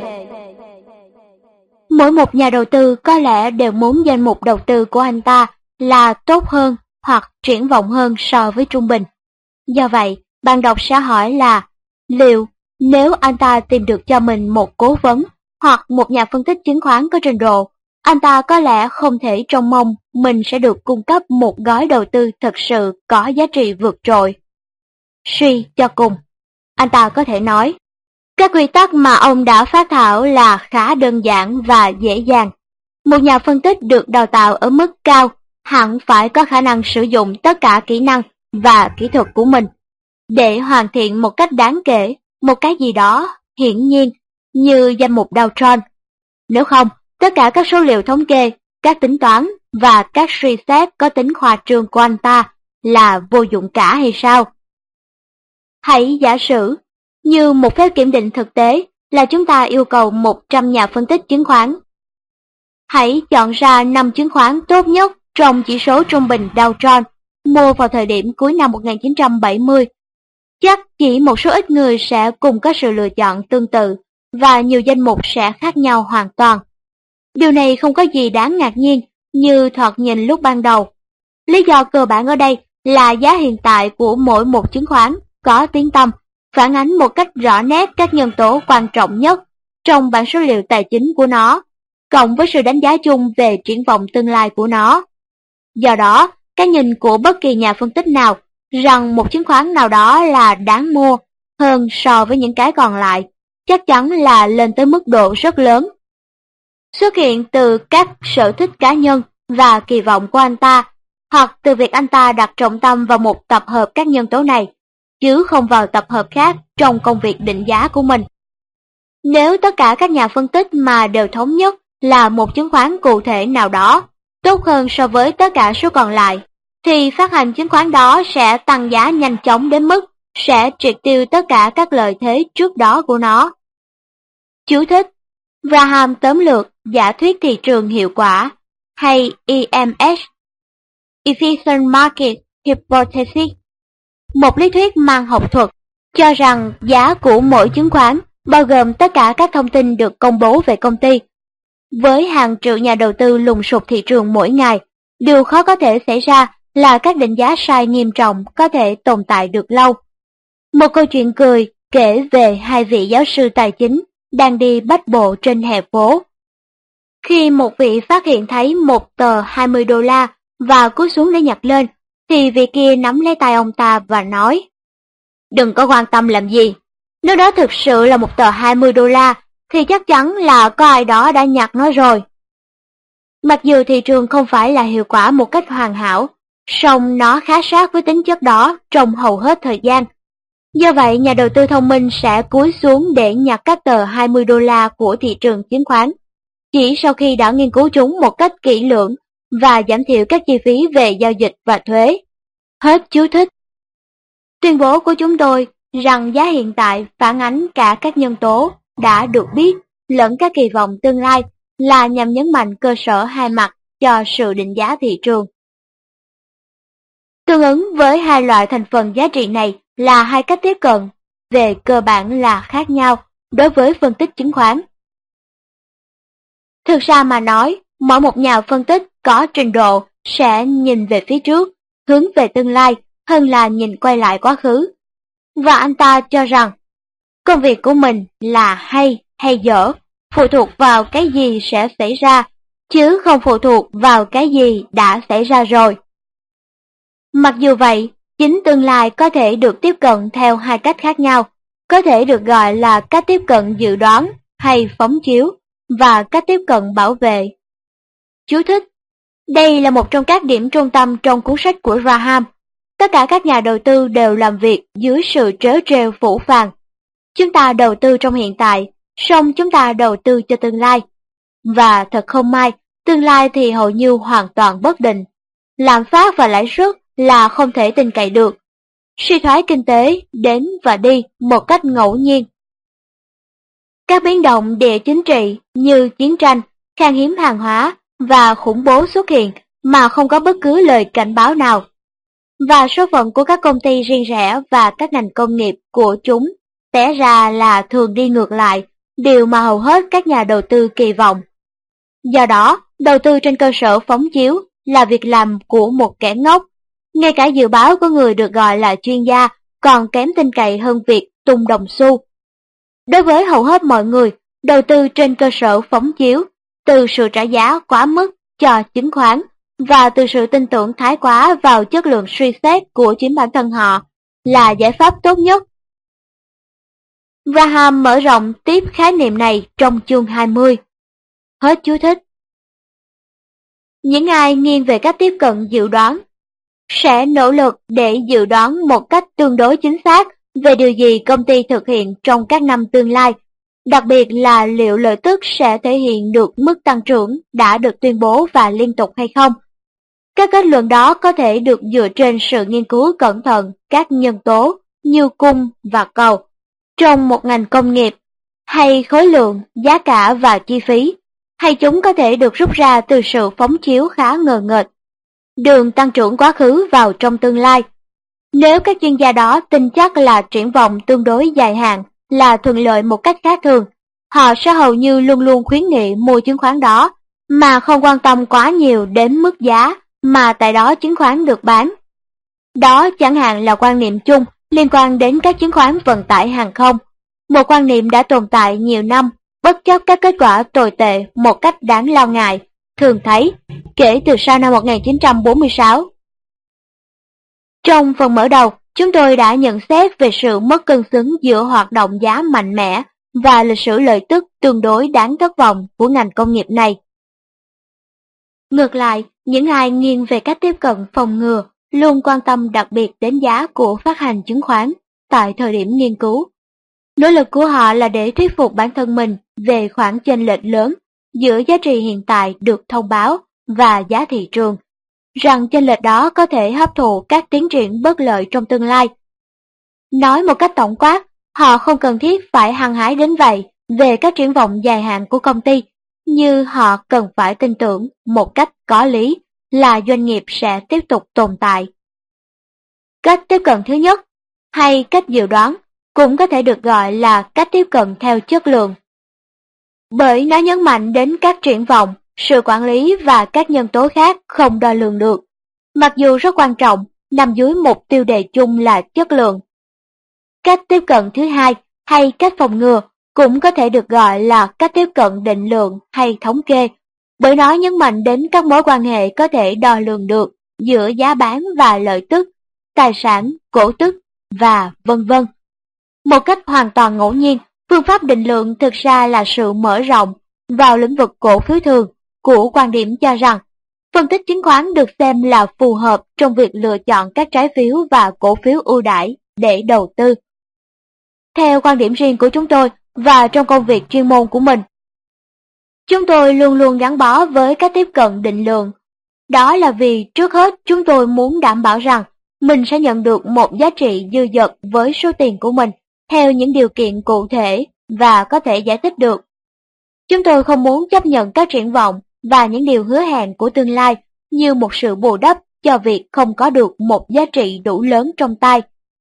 Mỗi một nhà đầu tư có lẽ đều muốn danh mục đầu tư của anh ta là tốt hơn hoặc triển vọng hơn so với trung bình. Do vậy, bạn đọc sẽ hỏi là liệu nếu anh ta tìm được cho mình một cố vấn hoặc một nhà phân tích chứng khoán có trình độ, anh ta có lẽ không thể trông mong mình sẽ được cung cấp một gói đầu tư thật sự có giá trị vượt trội. Suy cho cùng, anh ta có thể nói, các quy tắc mà ông đã phát thảo là khá đơn giản và dễ dàng. Một nhà phân tích được đào tạo ở mức cao hẳn phải có khả năng sử dụng tất cả kỹ năng và kỹ thuật của mình để hoàn thiện một cách đáng kể một cái gì đó hiển nhiên như danh mục Dow Jones. Nếu không, tất cả các số liệu thống kê, các tính toán và các suy xét có tính khoa trương của anh ta là vô dụng cả hay sao? Hãy giả sử như một phép kiểm định thực tế là chúng ta yêu cầu 100 nhà phân tích chứng khoán. Hãy chọn ra 5 chứng khoán tốt nhất trong chỉ số trung bình Dow Jones mua vào thời điểm cuối năm 1970. Chắc chỉ một số ít người sẽ cùng có sự lựa chọn tương tự và nhiều danh mục sẽ khác nhau hoàn toàn. Điều này không có gì đáng ngạc nhiên như thoạt nhìn lúc ban đầu. Lý do cơ bản ở đây là giá hiện tại của mỗi một chứng khoán có tiếng tăm, phản ánh một cách rõ nét các nhân tố quan trọng nhất trong bảng số liệu tài chính của nó, cộng với sự đánh giá chung về triển vọng tương lai của nó. Do đó, cái nhìn của bất kỳ nhà phân tích nào rằng một chứng khoán nào đó là đáng mua hơn so với những cái còn lại, chắc chắn là lên tới mức độ rất lớn. Xuất hiện từ các sở thích cá nhân và kỳ vọng của anh ta, hoặc từ việc anh ta đặt trọng tâm vào một tập hợp các nhân tố này, chứ không vào tập hợp khác trong công việc định giá của mình. Nếu tất cả các nhà phân tích mà đều thống nhất là một chứng khoán cụ thể nào đó tốt hơn so với tất cả số còn lại, thì phát hành chứng khoán đó sẽ tăng giá nhanh chóng đến mức sẽ triệt tiêu tất cả các lợi thế trước đó của nó. Chú thích: Graham tóm lược giả thuyết thị trường hiệu quả, hay EMS, Efficient Market Hypothesis, một lý thuyết mang học thuật, cho rằng giá của mỗi chứng khoán bao gồm tất cả các thông tin được công bố về công ty. Với hàng triệu nhà đầu tư lùng sục thị trường mỗi ngày, điều khó có thể xảy ra là các định giá sai nghiêm trọng có thể tồn tại được lâu. Một câu chuyện cười kể về hai vị giáo sư tài chính đang đi bách bộ trên hè phố. Khi một vị phát hiện thấy một tờ $20 và cúi xuống để nhặt lên, thì vị kia nắm lấy tay ông ta và nói: "Đừng có quan tâm làm gì, nếu đó thực sự là một tờ $20 thì chắc chắn là có ai đó đã nhặt nó rồi." Mặc dù thị trường không phải là hiệu quả một cách hoàn hảo, song nó khá sát với tính chất đó trong hầu hết thời gian. Do vậy, nhà đầu tư thông minh sẽ cúi xuống để nhặt các tờ $20 của thị trường chứng khoán, chỉ sau khi đã nghiên cứu chúng một cách kỹ lưỡng và giảm thiểu các chi phí về giao dịch và thuế. Hết chú thích. Tuyên bố của chúng tôi rằng giá hiện tại phản ánh cả các nhân tố đã được biết lẫn các kỳ vọng tương lai là nhằm nhấn mạnh cơ sở hai mặt cho sự định giá thị trường. Tương ứng với hai loại thành phần giá trị này là hai cách tiếp cận, về cơ bản là khác nhau đối với phân tích chứng khoán. Thực ra mà nói, mỗi một nhà phân tích có trình độ sẽ nhìn về phía trước, hướng về tương lai hơn là nhìn quay lại quá khứ. Và anh ta cho rằng, công việc của mình là hay dở, phụ thuộc vào cái gì sẽ xảy ra, chứ không phụ thuộc vào cái gì đã xảy ra rồi. Mặc dù vậy, chính tương lai có thể được tiếp cận theo hai cách khác nhau, có thể được gọi là cách tiếp cận dự đoán hay phóng chiếu, và cách tiếp cận bảo vệ. Chú thích: Đây là một trong các điểm trung tâm trong cuốn sách của Graham. Tất cả các nhà đầu tư đều làm việc dưới sự trớ trêu phũ phàng. Chúng ta đầu tư trong hiện tại, song chúng ta đầu tư cho tương lai. Và thật không may, tương lai thì hầu như hoàn toàn bất định. Lạm phát và lãi suất là không thể tin cậy được. Suy thoái kinh tế đến và đi một cách ngẫu nhiên. Các biến động địa chính trị như chiến tranh, khan hiếm hàng hóa và khủng bố xuất hiện mà không có bất cứ lời cảnh báo nào. Và số phận của các công ty riêng rẽ và các ngành công nghiệp của chúng té ra là thường đi ngược lại, điều mà hầu hết các nhà đầu tư kỳ vọng. Do đó, đầu tư trên cơ sở phóng chiếu là việc làm của một kẻ ngốc. Ngay cả dự báo của người được gọi là chuyên gia còn kém tin cậy hơn việc tung đồng xu. Đối với hầu hết mọi người, đầu tư trên cơ sở phóng chiếu, từ sự trả giá quá mức cho chứng khoán và từ sự tin tưởng thái quá vào chất lượng suy xét của chính bản thân họ, là giải pháp tốt nhất. Graham mở rộng tiếp khái niệm này trong chương 20. Hết chú thích. Những ai nghiêng về cách tiếp cận dự đoán sẽ nỗ lực để dự đoán một cách tương đối chính xác về điều gì công ty thực hiện trong các năm tương lai, đặc biệt là liệu lợi tức sẽ thể hiện được mức tăng trưởng đã được tuyên bố và liên tục hay không. Các kết luận đó có thể được dựa trên sự nghiên cứu cẩn thận các nhân tố như cung và cầu trong một ngành công nghiệp, hay khối lượng, giá cả và chi phí, hay chúng có thể được rút ra từ sự phóng chiếu khá ngờ nghệch đường tăng trưởng quá khứ vào trong tương lai. Nếu các chuyên gia đó tin chắc là triển vọng tương đối dài hạn là thuận lợi một cách khác thường, họ sẽ hầu như luôn luôn khuyến nghị mua chứng khoán đó, mà không quan tâm quá nhiều đến mức giá mà tại đó chứng khoán được bán. Đó chẳng hạn là quan niệm chung liên quan đến các chứng khoán vận tải hàng không, một quan niệm đã tồn tại nhiều năm, bất chấp các kết quả tồi tệ một cách đáng lo ngại, thường thấy, kể từ sau năm 1946. Trong phần mở đầu, chúng tôi đã nhận xét về sự mất cân xứng giữa hoạt động giá mạnh mẽ và lịch sử lợi tức tương đối đáng thất vọng của ngành công nghiệp này. Ngược lại, những ai nghiêng về cách tiếp cận phòng ngừa luôn quan tâm đặc biệt đến giá của phát hành chứng khoán tại thời điểm nghiên cứu. Nỗ lực của họ là để thuyết phục bản thân mình về khoảng chênh lệch lớn giữa giá trị hiện tại được thông báo và giá thị trường, rằng chênh lệch đó có thể hấp thụ các tiến triển bất lợi trong tương lai. Nói một cách tổng quát, họ không cần thiết phải hăng hái đến vậy về các triển vọng dài hạn của công ty, như họ cần phải tin tưởng một cách có lý là doanh nghiệp sẽ tiếp tục tồn tại. Cách tiếp cận thứ nhất, hay cách dự đoán, cũng có thể được gọi là cách tiếp cận theo chất lượng. Bởi nó nhấn mạnh đến các triển vọng, sự quản lý và các nhân tố khác không đo lường được, mặc dù rất quan trọng, nằm dưới một tiêu đề chung là chất lượng. Cách tiếp cận thứ hai, hay cách phòng ngừa, cũng có thể được gọi là cách tiếp cận định lượng hay thống kê, bởi nó nhấn mạnh đến các mối quan hệ có thể đo lường được giữa giá bán và lợi tức, tài sản, cổ tức và vân vân. Một cách hoàn toàn ngẫu nhiên, phương pháp định lượng thực ra là sự mở rộng vào lĩnh vực cổ phiếu thường của quan điểm cho rằng phân tích chứng khoán được xem là phù hợp trong việc lựa chọn các trái phiếu và cổ phiếu ưu đãi để đầu tư. Theo quan điểm riêng của chúng tôi và trong công việc chuyên môn của mình, chúng tôi luôn luôn gắn bó với cách tiếp cận định lượng. Đó là vì trước hết chúng tôi muốn đảm bảo rằng mình sẽ nhận được một giá trị dư dật với số tiền của mình theo những điều kiện cụ thể và có thể giải thích được. Chúng tôi không muốn chấp nhận các triển vọng và những điều hứa hẹn của tương lai như một sự bù đắp cho việc không có được một giá trị đủ lớn trong tay.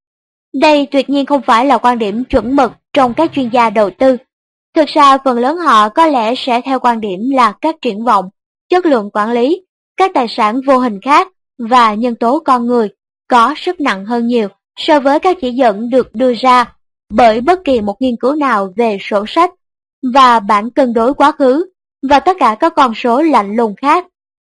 Đây tuyệt nhiên không phải là quan điểm chuẩn mực trong các chuyên gia đầu tư. Thực ra phần lớn họ có lẽ sẽ theo quan điểm là các triển vọng, chất lượng quản lý, các tài sản vô hình khác và nhân tố con người có sức nặng hơn nhiều so với các chỉ dẫn được đưa ra bởi bất kỳ một nghiên cứu nào về sổ sách và bảng cân đối quá khứ và tất cả các con số lạnh lùng khác.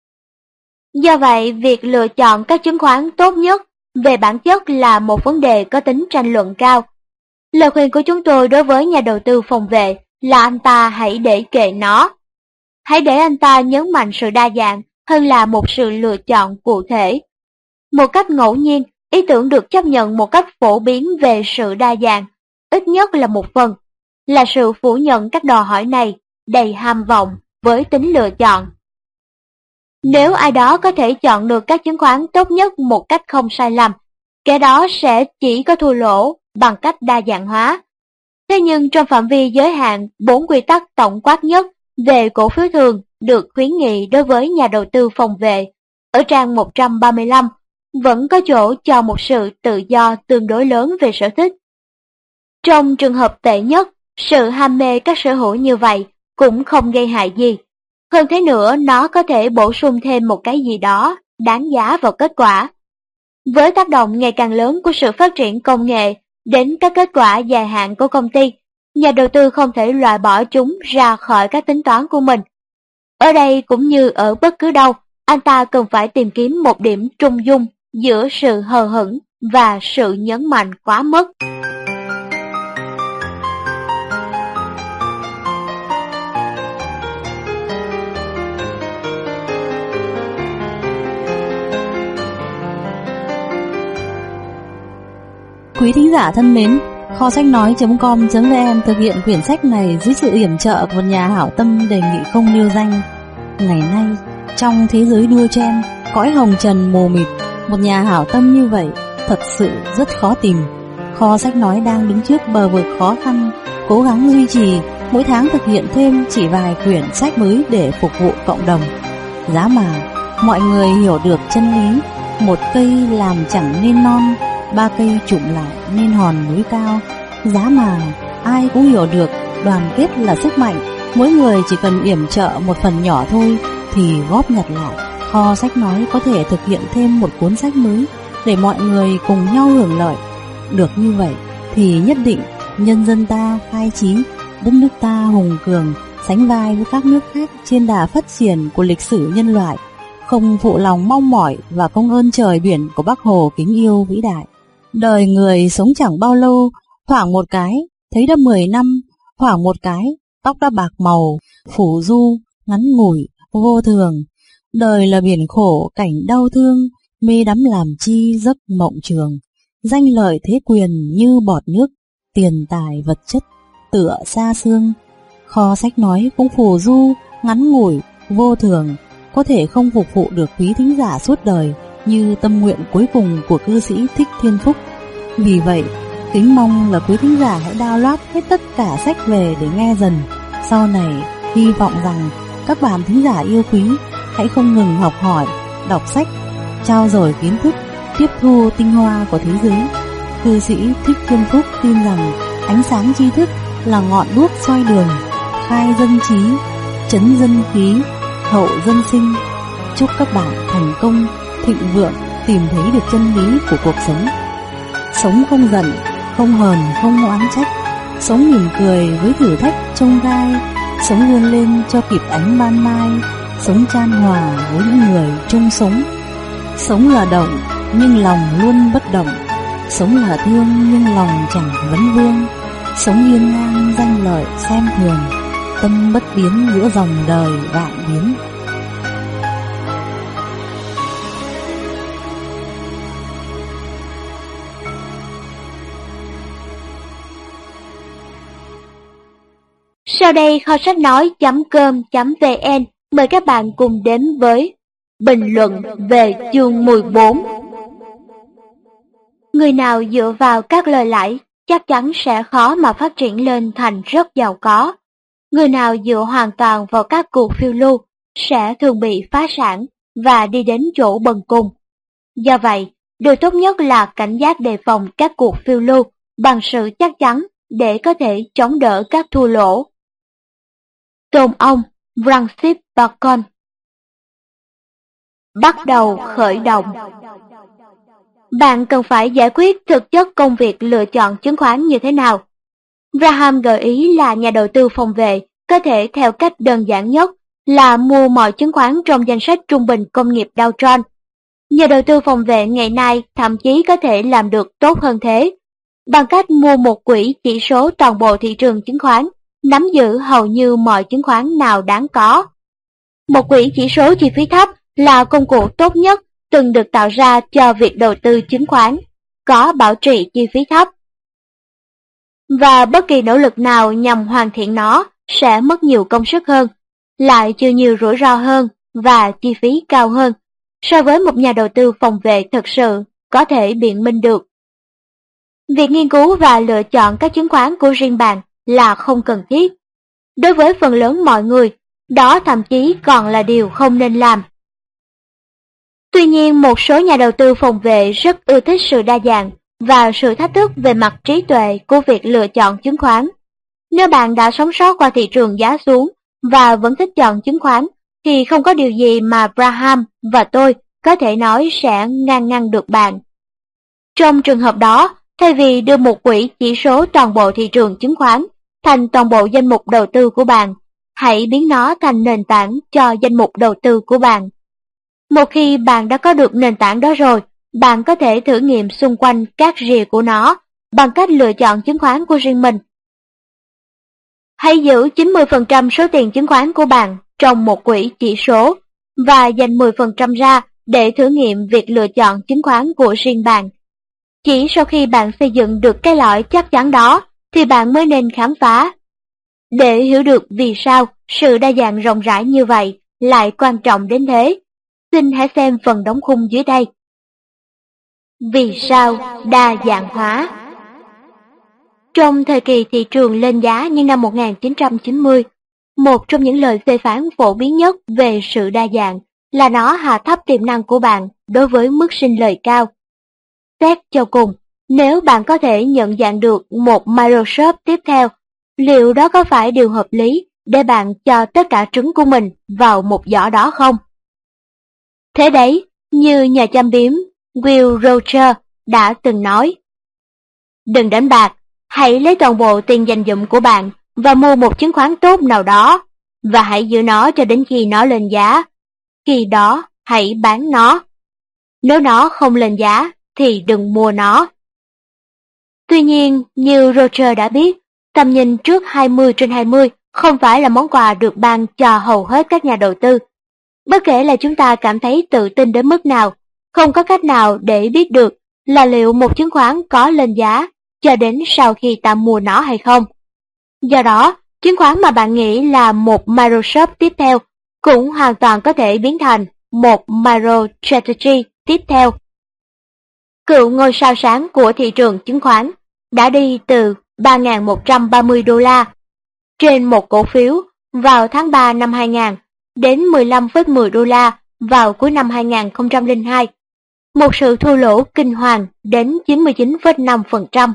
Do vậy, việc lựa chọn các chứng khoán tốt nhất về bản chất là một vấn đề có tính tranh luận cao. Lời khuyên của chúng tôi đối với nhà đầu tư phòng vệ là anh ta hãy để kệ nó. Hãy để anh ta nhấn mạnh sự đa dạng hơn là một sự lựa chọn cụ thể. Một cách ngẫu nhiên, ý tưởng được chấp nhận một cách phổ biến về sự đa dạng, ít nhất là một phần, là sự phủ nhận các đòi hỏi này đầy ham vọng với tính lựa chọn. Nếu ai đó có thể chọn được các chứng khoán tốt nhất một cách không sai lầm, kẻ đó sẽ chỉ có thua lỗ bằng cách đa dạng hóa. Thế nhưng trong phạm vi giới hạn 4 quy tắc tổng quát nhất về cổ phiếu thường được khuyến nghị đối với nhà đầu tư phòng vệ, ở trang 135, vẫn có chỗ cho một sự tự do tương đối lớn về sở thích. Trong trường hợp tệ nhất, sự ham mê các sở hữu như vậy cũng không gây hại gì. Hơn thế nữa, nó có thể bổ sung thêm một cái gì đó đáng giá vào kết quả. Với tác động ngày càng lớn của sự phát triển công nghệ đến các kết quả dài hạn của công ty, nhà đầu tư không thể loại bỏ chúng ra khỏi các tính toán của mình. Ở đây cũng như ở bất cứ đâu, anh ta cần phải tìm kiếm một điểm trung dung giữa sự hờ hững và sự nhấn mạnh quá mức. Quý thính giả thân mến, kho sách nói.com.vn thực hiện quyển sách này dưới sự yểm trợ của một nhà hảo tâm đề nghị không nêu danh. Ngày nay, trong thế giới đua chen, cõi hồng trần mù mịt, một nhà hảo tâm như vậy thật sự rất khó tìm. Kho sách nói đang đứng trước bờ vực khó khăn, cố gắng duy trì, mỗi tháng thực hiện thêm chỉ vài quyển sách mới để phục vụ cộng đồng. Giá mà mọi người hiểu được chân lý, một cây làm chẳng nên non, 3 cây chụm lại nên hòn núi cao. Giá mà ai cũng hiểu được đoàn kết là sức mạnh, mỗi người chỉ cần yểm trợ một phần nhỏ thôi thì góp nhặt lại. Kho sách nói có thể thực hiện thêm một cuốn sách mới để mọi người cùng nhau hưởng lợi. Được như vậy thì nhất định nhân dân ta khai trí, đất nước ta hùng cường, sánh vai với các nước khác trên đà phát triển của lịch sử nhân loại. không phụ lòng mong mỏi và công ơn trời biển của Bác Hồ kính yêu vĩ đại. Đời người sống chẳng bao lâu, thoảng một cái thấy đã 10 năm, thoảng một cái tóc đã bạc màu, phủ du, ngắn ngủi, vô thường. Đời là biển khổ, cảnh đau thương, mê đắm làm chi giấc mộng trường. Danh lợi thế quyền như bọt nước, tiền tài vật chất tựa xa xương. Kho sách nói cũng phù du, ngắn ngủi, vô thường, có thể không phục vụ được quý thính giả suốt đời như tâm nguyện cuối cùng của cư sĩ Thích Thiên Phúc. Vì vậy, kính mong là quý thính giả hãy download hết tất cả sách về để nghe dần. Sau này, hy vọng rằng các bạn thính giả yêu quý hãy không ngừng học hỏi, đọc sách, trao dồi kiến thức, tiếp thu tinh hoa của thế giới. Cư sĩ Thích Thiên Phúc tin rằng ánh sáng tri thức là ngọn đuốc soi đường, khai dân trí, trấn dân khí, hậu dân sinh. Chúc các bạn thành công, thịnh vượng, tìm thấy được chân lý của cuộc sống. Sống không giận, không hờn, không oán trách. Sống mỉm cười với thử thách chông gai. Sống vươn lên cho kịp ánh ban mai. Sống chan hòa với những người chung sống. Sống là động, nhưng lòng luôn bất động. Sống là thương, nhưng lòng chẳng vấn vương. Sống hiên ngang danh lợi xem thường. Tâm bất biến giữa dòng đời vạn biến. Sau đây kho sách nói.com.vn mời các bạn cùng đến với bình luận về chương 14. Người nào dựa vào các lời lãi chắc chắn sẽ khó mà phát triển lên thành rất giàu có. Người nào dựa hoàn toàn vào các cuộc phiêu lưu sẽ thường bị phá sản và đi đến chỗ bần cùng. Do vậy, điều tốt nhất là cảnh giác đề phòng các cuộc phiêu lưu bằng sự chắc chắn để có thể chống đỡ các thua lỗ. Tôn ông Francis Bacon. Bắt đầu khởi động. Bạn cần phải giải quyết thực chất công việc lựa chọn chứng khoán như thế nào. Graham gợi ý là nhà đầu tư phòng vệ có thể theo cách đơn giản nhất là mua mọi chứng khoán trong danh sách trung bình công nghiệp Dow Jones. Nhà đầu tư phòng vệ ngày nay thậm chí có thể làm được tốt hơn thế, bằng cách mua một quỹ chỉ số toàn bộ thị trường chứng khoán, nắm giữ hầu như mọi chứng khoán nào đáng có. Một quỹ chỉ số chi phí thấp là công cụ tốt nhất từng được tạo ra cho việc đầu tư chứng khoán, có bảo trì chi phí thấp. Và bất kỳ nỗ lực nào nhằm hoàn thiện nó sẽ mất nhiều công sức hơn, lại chịu nhiều rủi ro hơn và chi phí cao hơn so với một nhà đầu tư phòng vệ thực sự có thể biện minh được. Việc nghiên cứu và lựa chọn các chứng khoán của riêng bạn là không cần thiết. Đối với phần lớn mọi người, đó thậm chí còn là điều không nên làm. Tuy nhiên, một số nhà đầu tư phòng vệ rất ưa thích sự đa dạng và sự thách thức về mặt trí tuệ của việc lựa chọn chứng khoán. Nếu bạn đã sống sót qua thị trường giá xuống và vẫn thích chọn chứng khoán, thì không có điều gì mà Graham và tôi có thể nói sẽ ngăn được bạn. Trong trường hợp đó, thay vì đưa một quỹ chỉ số toàn bộ thị trường chứng khoán thành toàn bộ danh mục đầu tư của bạn, hãy biến nó thành nền tảng cho danh mục đầu tư của bạn. Một khi bạn đã có được nền tảng đó rồi, bạn có thể thử nghiệm xung quanh các rìa của nó bằng cách lựa chọn chứng khoán của riêng mình. Hãy giữ 90% số tiền chứng khoán của bạn trong một quỹ chỉ số và dành 10% ra để thử nghiệm việc lựa chọn chứng khoán của riêng bạn. Chỉ sau khi bạn xây dựng được cái lõi chắc chắn đó thì bạn mới nên khám phá. Để hiểu được vì sao sự đa dạng rộng rãi như vậy lại quan trọng đến thế, xin hãy xem phần đóng khung dưới đây. Vì sao đa dạng hóa? Trong thời kỳ thị trường lên giá như năm 1990, một trong những lời phê phán phổ biến nhất về sự đa dạng là nó hạ thấp tiềm năng của bạn đối với mức sinh lời cao. Xét cho cùng, nếu bạn có thể nhận dạng được một Microsoft tiếp theo, liệu đó có phải điều hợp lý để bạn cho tất cả trứng của mình vào một giỏ đó không? Thế đấy, như nhà châm biếm Will Rogers đã từng nói, đừng đánh bạc, hãy lấy toàn bộ tiền dành dụm của bạn và mua một chứng khoán tốt nào đó, và hãy giữ nó cho đến khi nó lên giá. Khi đó, hãy bán nó. Nếu nó không lên giá thì đừng mua nó. Tuy nhiên, như Roger đã biết, tầm nhìn trước 20/20 không phải là món quà được ban cho hầu hết các nhà đầu tư. Bất kể là chúng ta cảm thấy tự tin đến mức nào, không có cách nào để biết được là liệu một chứng khoán có lên giá cho đến sau khi ta mua nó hay không. Do đó, chứng khoán mà bạn nghĩ là một Microsoft tiếp theo cũng hoàn toàn có thể biến thành một MicroStrategy tiếp theo. Cựu ngôi sao sáng của thị trường chứng khoán đã đi từ 3.130 đô la trên một cổ phiếu vào tháng 3 năm 2000 đến 15,10 đô la vào cuối năm 2002. Một sự thua lỗ kinh hoàng đến 99,5%.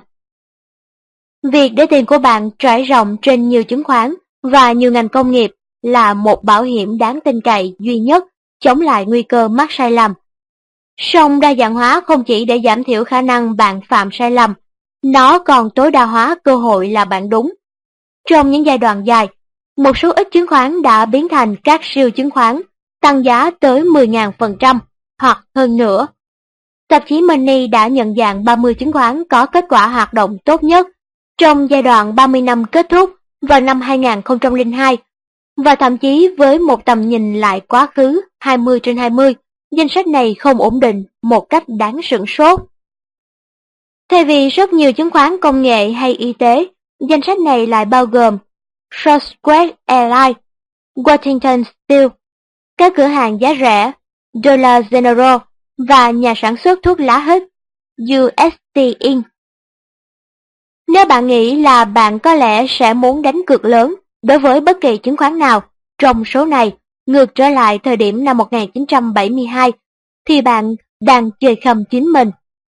Việc để tiền của bạn trải rộng trên nhiều chứng khoán và nhiều ngành công nghiệp là một bảo hiểm đáng tin cậy duy nhất chống lại nguy cơ mắc sai lầm. Song đa dạng hóa không chỉ để giảm thiểu khả năng bạn phạm sai lầm, nó còn tối đa hóa cơ hội là bạn đúng. Trong những giai đoạn dài, một số ít chứng khoán đã biến thành các siêu chứng khoán, tăng giá tới 10.000% hoặc hơn nữa. Tạp chí Money đã nhận dạng 30 chứng khoán có kết quả hoạt động tốt nhất trong giai đoạn 30 năm kết thúc vào năm 2002, và thậm chí với một tầm nhìn lại quá khứ 20/20, danh sách này không ổn định một cách đáng sửng sốt. Thay vì rất nhiều chứng khoán công nghệ hay y tế, danh sách này lại bao gồm Southwest Airlines, Washington Steel, các cửa hàng giá rẻ, Dollar General và nhà sản xuất thuốc lá hít UST Inc. Nếu bạn nghĩ là bạn có lẽ sẽ muốn đánh cược lớn đối với bất kỳ chứng khoán nào trong số này ngược trở lại thời điểm năm 1972, thì bạn đang chơi khăm chính mình.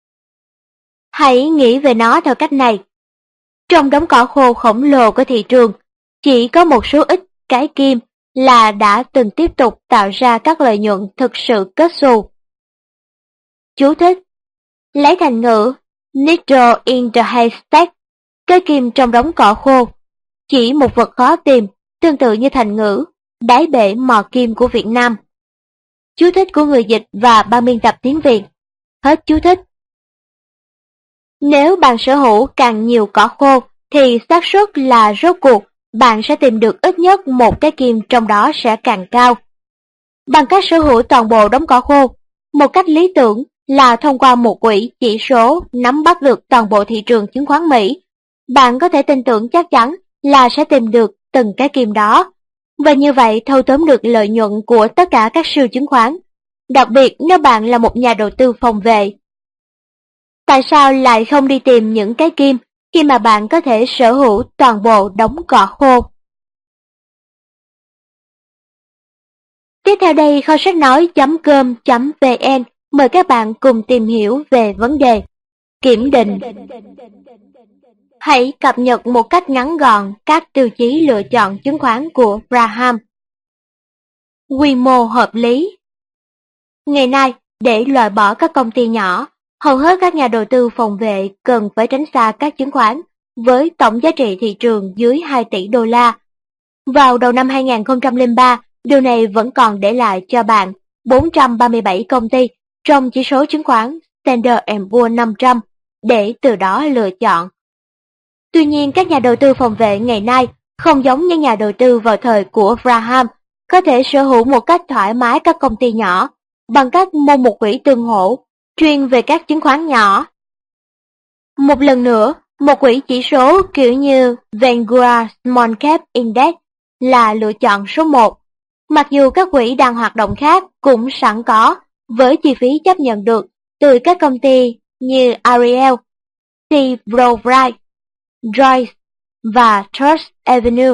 Hãy nghĩ về nó theo cách này. Trong đống cỏ khô khổng lồ của thị trường, chỉ có một số ít cái kim là đã từng tiếp tục tạo ra các lợi nhuận thực sự kết xù. Chú thích: lấy thành ngữ Needle in the haystack, cái kim trong đống cỏ khô, chỉ một vật khó tìm, tương tự như thành ngữ đáy bể mò kim của Việt Nam. Chú thích của người dịch và ban biên tập tiếng Việt. Hết chú thích. Nếu bạn sở hữu càng nhiều cỏ khô, thì xác suất là rốt cuộc bạn sẽ tìm được ít nhất một cái kim trong đó sẽ càng cao. Bằng cách sở hữu toàn bộ đống cỏ khô, một cách lý tưởng là thông qua một quỹ chỉ số nắm bắt được toàn bộ thị trường chứng khoán Mỹ, bạn có thể tin tưởng chắc chắn là sẽ tìm được từng cái kim đó, và như vậy thâu tóm được lợi nhuận của tất cả các siêu chứng khoán, đặc biệt nếu bạn là một nhà đầu tư phòng vệ. Tại sao lại không đi tìm những cái kim khi mà bạn có thể sở hữu toàn bộ đống cỏ khô? Tiếp theo đây, kho sách nói.com.vn mời các bạn cùng tìm hiểu về vấn đề kiểm định. Hãy cập nhật một cách ngắn gọn các tiêu chí lựa chọn chứng khoán của Graham. Quy mô hợp lý. Ngày nay, để loại bỏ các công ty nhỏ, hầu hết các nhà đầu tư phòng vệ cần phải tránh xa các chứng khoán với tổng giá trị thị trường dưới 2 tỷ đô la. Vào đầu năm 2003, điều này vẫn còn để lại cho bạn 437 công ty trong chỉ số chứng khoán Standard & Poor's 500 để từ đó lựa chọn. Tuy nhiên, các nhà đầu tư phòng vệ ngày nay không giống như nhà đầu tư vào thời của Graham, có thể sở hữu một cách thoải mái các công ty nhỏ bằng cách mua một quỹ tương hỗ chuyên về các chứng khoán nhỏ. Một lần nữa, một quỹ chỉ số kiểu như Vanguard Small Cap Index là lựa chọn số 1, mặc dù các quỹ đang hoạt động khác cũng sẵn có với chi phí chấp nhận được từ các công ty như Ariel, T. Rowe Price, Joyce và Trust Avenue.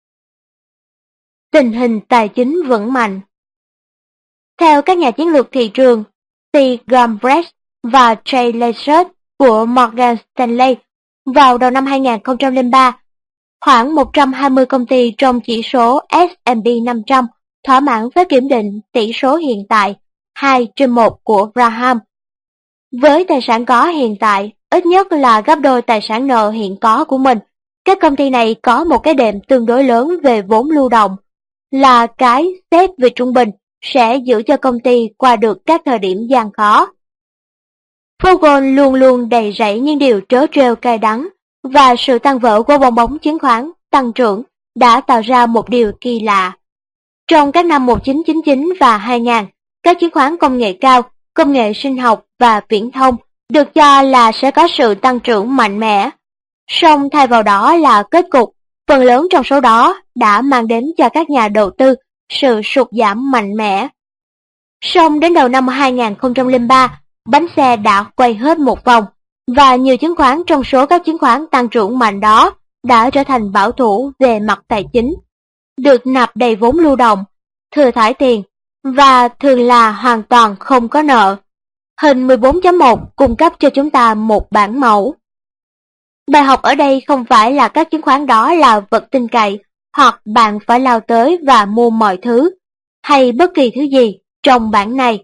Tình hình tài chính vững mạnh. Theo các nhà chiến lược thị trường T. Gambrecht và Jay Lachert của Morgan Stanley, vào đầu năm 2003, khoảng 120 công ty trong chỉ số S&P 500 thỏa mãn với kiểm định tỷ số hiện tại 2/1 của Graham. Với tài sản có hiện tại ít nhất là gấp đôi tài sản nợ hiện có của mình, các công ty này có một cái đệm tương đối lớn về vốn lưu động, là cái xếp về trung bình sẽ giữ cho công ty qua được các thời điểm gian khó. Phố Gold luôn luôn đầy rẫy những điều trớ trêu cay đắng, và sự tan vỡ của bong bóng chứng khoán tăng trưởng đã tạo ra một điều kỳ lạ. Trong các năm 1999 và 2000, các chứng khoán công nghệ cao, công nghệ sinh học và viễn thông được cho là sẽ có sự tăng trưởng mạnh mẽ. Song thay vào đó là kết cục, phần lớn trong số đó đã mang đến cho các nhà đầu tư sự sụt giảm mạnh mẽ. Song đến đầu năm 2003, bánh xe đã quay hết một vòng, và nhiều chứng khoán trong số các chứng khoán tăng trưởng mạnh đó đã trở thành bảo thủ về mặt tài chính, được nạp đầy vốn lưu động, thừa thải tiền, và thường là hoàn toàn không có nợ. Hình 14.1 cung cấp cho chúng ta một bản mẫu. Bài học ở đây không phải là các chứng khoán đó là vật tin cậy, hoặc bạn phải lao tới và mua mọi thứ, hay bất kỳ thứ gì trong bản này.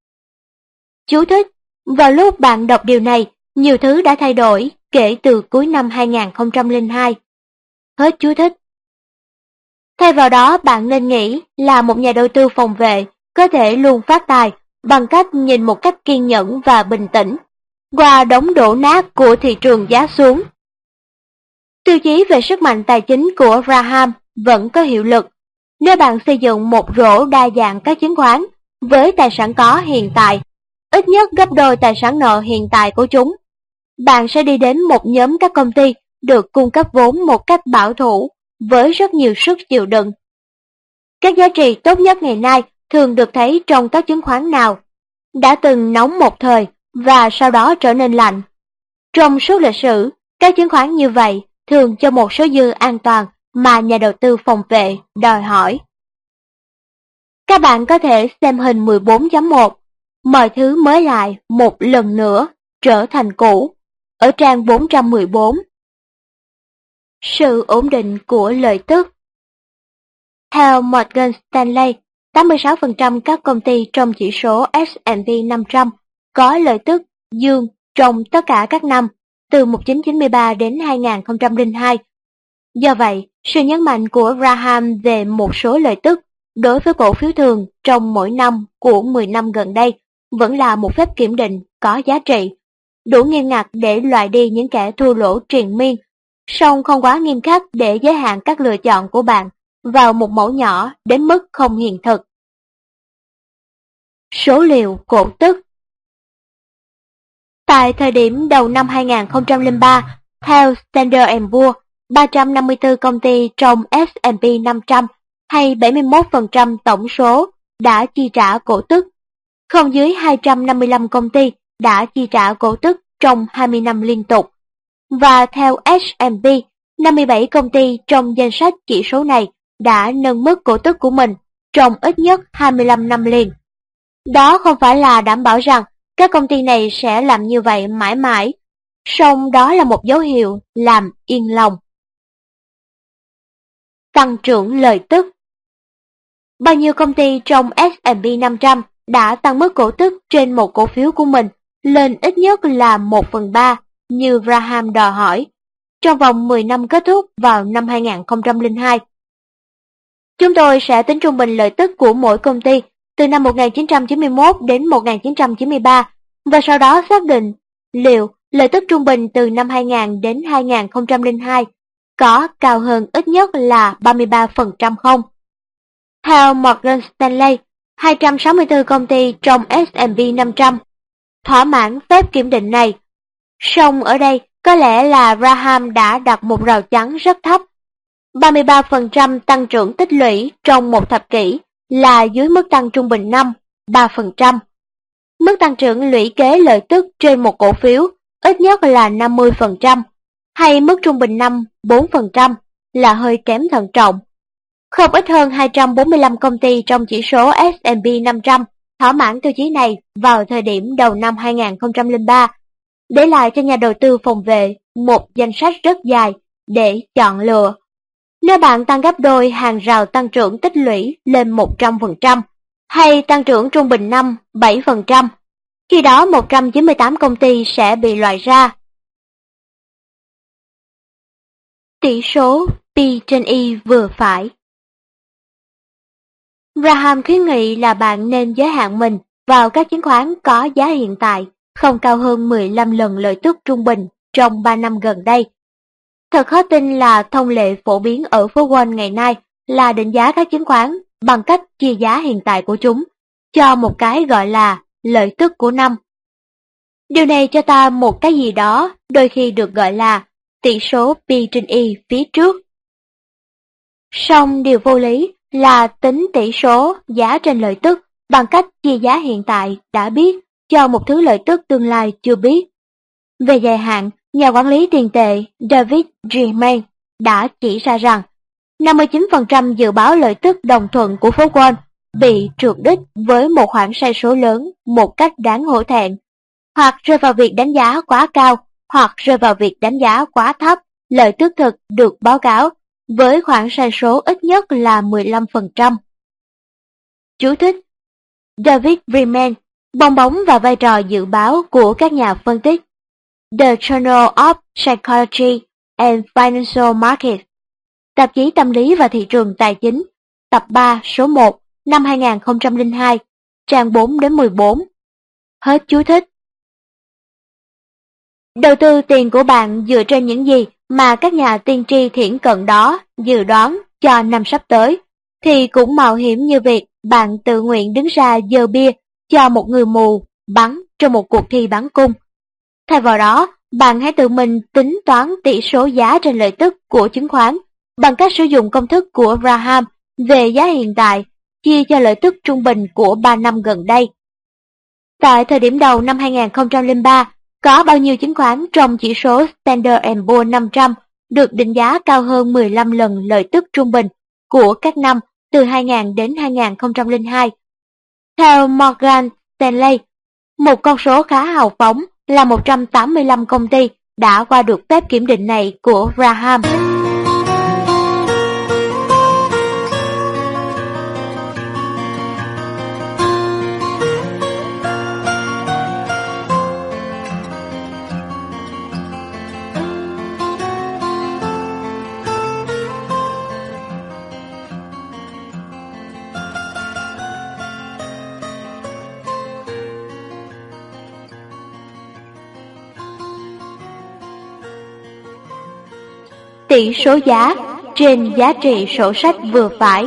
Chú thích: vào lúc bạn đọc điều này, nhiều thứ đã thay đổi kể từ cuối năm 2002. Hết chú thích. Thay vào đó, bạn nên nghĩ là một nhà đầu tư phòng vệ có thể luôn phát tài bằng cách nhìn một cách kiên nhẫn và bình tĩnh qua đống đổ nát của thị trường giá xuống. Tiêu chí về sức mạnh tài chính của Graham vẫn có hiệu lực. Nếu bạn xây dựng một rổ đa dạng các chứng khoán với tài sản có hiện tại, ít nhất gấp đôi tài sản nợ hiện tại của chúng, bạn sẽ đi đến một nhóm các công ty được cung cấp vốn một cách bảo thủ với rất nhiều sức chịu đựng. Các giá trị tốt nhất ngày nay thường được thấy trong các chứng khoán nào đã từng nóng một thời và sau đó trở nên lạnh. Trong suốt lịch sử, các chứng khoán như vậy thường cho một số dư an toàn mà nhà đầu tư phòng vệ đòi hỏi. Các bạn có thể xem hình 14.1, mọi thứ mới lại một lần nữa trở thành cũ, ở trang 414. Sự ổn định của lợi tức. Theo Morgan Stanley, 86% các công ty trong chỉ số S&P 500 có lợi tức dương trong tất cả các năm từ 1993 đến 2002. Do vậy, sự nhấn mạnh của Graham về một số lợi tức đối với cổ phiếu thường trong mỗi năm của 10 năm gần đây vẫn là một phép kiểm định có giá trị, đủ nghiêm ngặt để loại đi những kẻ thua lỗ triền miên, song không quá nghiêm khắc để giới hạn các lựa chọn của bạn vào một mẫu nhỏ đến mức không hiện thực. Số liệu cổ tức. Tại thời điểm đầu năm 2003, theo Standard & Poor's, 354 công ty trong S&P 500 hay 71% tổng số đã chi trả cổ tức. Không dưới 255 công ty đã chi trả cổ tức trong 20 năm liên tục. Và theo S&P, 57 công ty trong danh sách chỉ số này đã nâng mức cổ tức của mình trong ít nhất 25 năm liền. Đó không phải là đảm bảo rằng các công ty này sẽ làm như vậy mãi mãi, song đó là một dấu hiệu làm yên lòng. Tăng trưởng lợi tức. Bao nhiêu công ty trong S&P 500 đã tăng mức cổ tức trên một cổ phiếu của mình lên ít nhất là 1/3 như Graham đòi hỏi, trong vòng 10 năm kết thúc vào năm 2002. Chúng tôi sẽ tính trung bình lợi tức của mỗi công ty từ năm 1991 đến 1993 và sau đó xác định liệu lợi tức trung bình từ năm 2000 đến 2002 có cao hơn ít nhất là 33% không. Theo Morgan Stanley, 264 công ty trong S&P 500 thỏa mãn phép kiểm định này. Song ở đây có lẽ là Graham đã đặt một rào chắn rất thấp. 33% tăng trưởng tích lũy trong một thập kỷ là dưới mức tăng trung bình năm, 3%. Mức tăng trưởng lũy kế lợi tức trên một cổ phiếu ít nhất là 50%, hay mức trung bình năm, 4% là hơi kém thận trọng. Không ít hơn 245 công ty trong chỉ số S&P 500 thỏa mãn tiêu chí này vào thời điểm đầu năm 2003, để lại cho nhà đầu tư phòng vệ một danh sách rất dài để chọn lựa. Nếu bạn tăng gấp đôi hàng rào tăng trưởng tích lũy lên 100%, hay tăng trưởng trung bình năm 7%, khi đó 198 công ty sẽ bị loại ra. Tỷ số P/E vừa phải. Graham khuyến nghị là bạn nên giới hạn mình vào các chứng khoán có giá hiện tại không cao hơn 15 lần lợi tức trung bình trong 3 năm gần đây. Thật khó tin là thông lệ phổ biến ở phố Wall ngày nay là định giá các chứng khoán bằng cách chia giá hiện tại của chúng cho một cái gọi là lợi tức của năm. Điều này cho ta một cái gì đó đôi khi được gọi là tỷ số P/E phía trước. Song điều vô lý là tính tỷ số giá trên lợi tức bằng cách chia giá hiện tại đã biết cho một thứ lợi tức tương lai chưa biết. Về dài hạn, nhà quản lý tiền tệ David Dreman đã chỉ ra rằng 59% dự báo lợi tức đồng thuận của phố Wall bị trượt đích với một khoản sai số lớn một cách đáng hổ thẹn, hoặc rơi vào việc đánh giá quá cao, hoặc rơi vào việc đánh giá quá thấp lợi tức thực được báo cáo, với khoản sai số ít nhất là 15%. Chú thích: David Dreman, bong bóng và vai trò dự báo của các nhà phân tích. The Journal of Psychology and Financial Markets, tạp chí tâm lý và thị trường tài chính, tập 3 số 1, năm 2002, trang 4-14. Hết chú thích. Đầu tư tiền của bạn dựa trên những gì mà các nhà tiên tri thiển cận đó dự đoán cho năm sắp tới, thì cũng mạo hiểm như việc bạn tự nguyện đứng ra giơ bia cho một người mù bắn trong một cuộc thi bắn cung. Thay vào đó, bạn hãy tự mình tính toán tỷ số giá trên lợi tức của chứng khoán bằng cách sử dụng công thức của Graham về giá hiện tại chia cho lợi tức trung bình của 3 năm gần đây. Tại thời điểm đầu năm 2003, có bao nhiêu chứng khoán trong chỉ số Standard & Poor's 500 được định giá cao hơn 15 lần lợi tức trung bình của các năm từ 2000 đến 2002? Theo Morgan Stanley, một con số khá hào phóng là 185 công ty đã qua được phép kiểm định này của Graham. Tỷ số giá trên giá trị sổ sách vừa phải.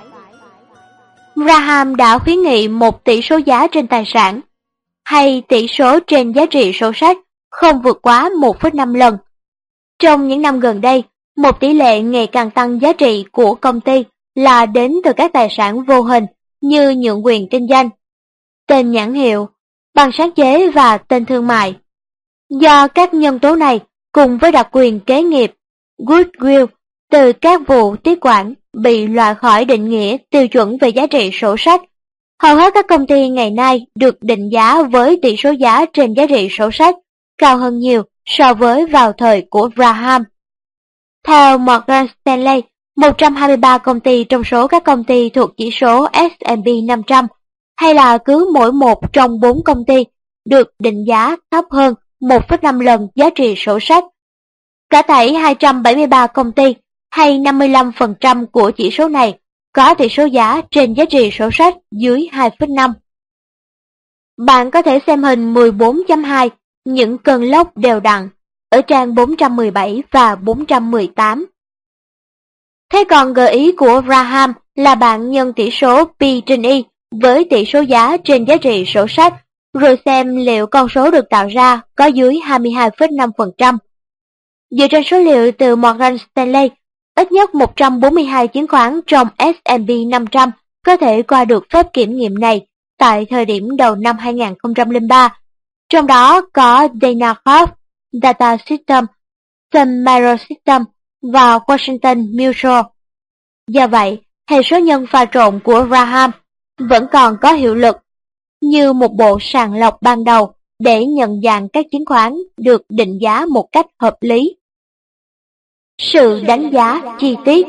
Graham đã khuyến nghị một tỷ số giá trên tài sản, hay tỷ số trên giá trị sổ sách không vượt quá 1,5 lần. Trong những năm gần đây, một tỷ lệ ngày càng tăng giá trị của công ty là đến từ các tài sản vô hình như nhượng quyền kinh doanh, tên nhãn hiệu, bằng sáng chế và tên thương mại. Do các nhân tố này cùng với đặc quyền kế nghiệp, goodwill từ các vụ tiếp quản bị loại khỏi định nghĩa tiêu chuẩn về giá trị sổ sách, hầu hết các công ty ngày nay được định giá với tỷ số giá trên giá trị sổ sách cao hơn nhiều so với vào thời của Graham. Theo Morgan Stanley, 123 công ty trong số các công ty thuộc chỉ số S&P 500, hay là cứ mỗi một trong 4 công ty, được định giá thấp hơn 1,5 lần giá trị sổ sách. Cả thảy 273 công ty, hay 55% của chỉ số này, có tỷ số giá trên giá trị sổ sách dưới 2,5. Bạn có thể xem hình 14.2, những cơn lốc đều đặn, ở trang 417 và 418. Thế còn gợi ý của Graham là bạn nhân tỷ số P/E với tỷ số giá trên giá trị sổ sách, rồi xem liệu con số được tạo ra có dưới 22,5%. Dựa trên số liệu từ Morgan Stanley, ít nhất 142 chứng khoán trong S&P 500 có thể qua được phép kiểm nghiệm này tại thời điểm đầu năm 2003, trong đó có Dana Corp, Data System, Sun Microsystems và Washington Mutual. Do vậy, hệ số nhân pha trộn của Graham vẫn còn có hiệu lực như một bộ sàng lọc ban đầu để nhận dạng các chứng khoán được định giá một cách hợp lý. Sự đánh giá chi tiết.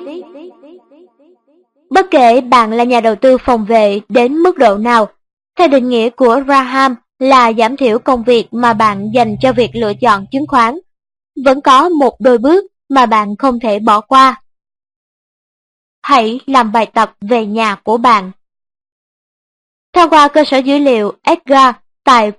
Bất kể bạn là nhà đầu tư phòng vệ đến mức độ nào, theo định nghĩa của Graham là giảm thiểu công việc mà bạn dành cho việc lựa chọn chứng khoán, vẫn có một đôi bước mà bạn không thể bỏ qua. Hãy làm bài tập về nhà của bạn Thông qua cơ sở dữ liệu EDGAR tại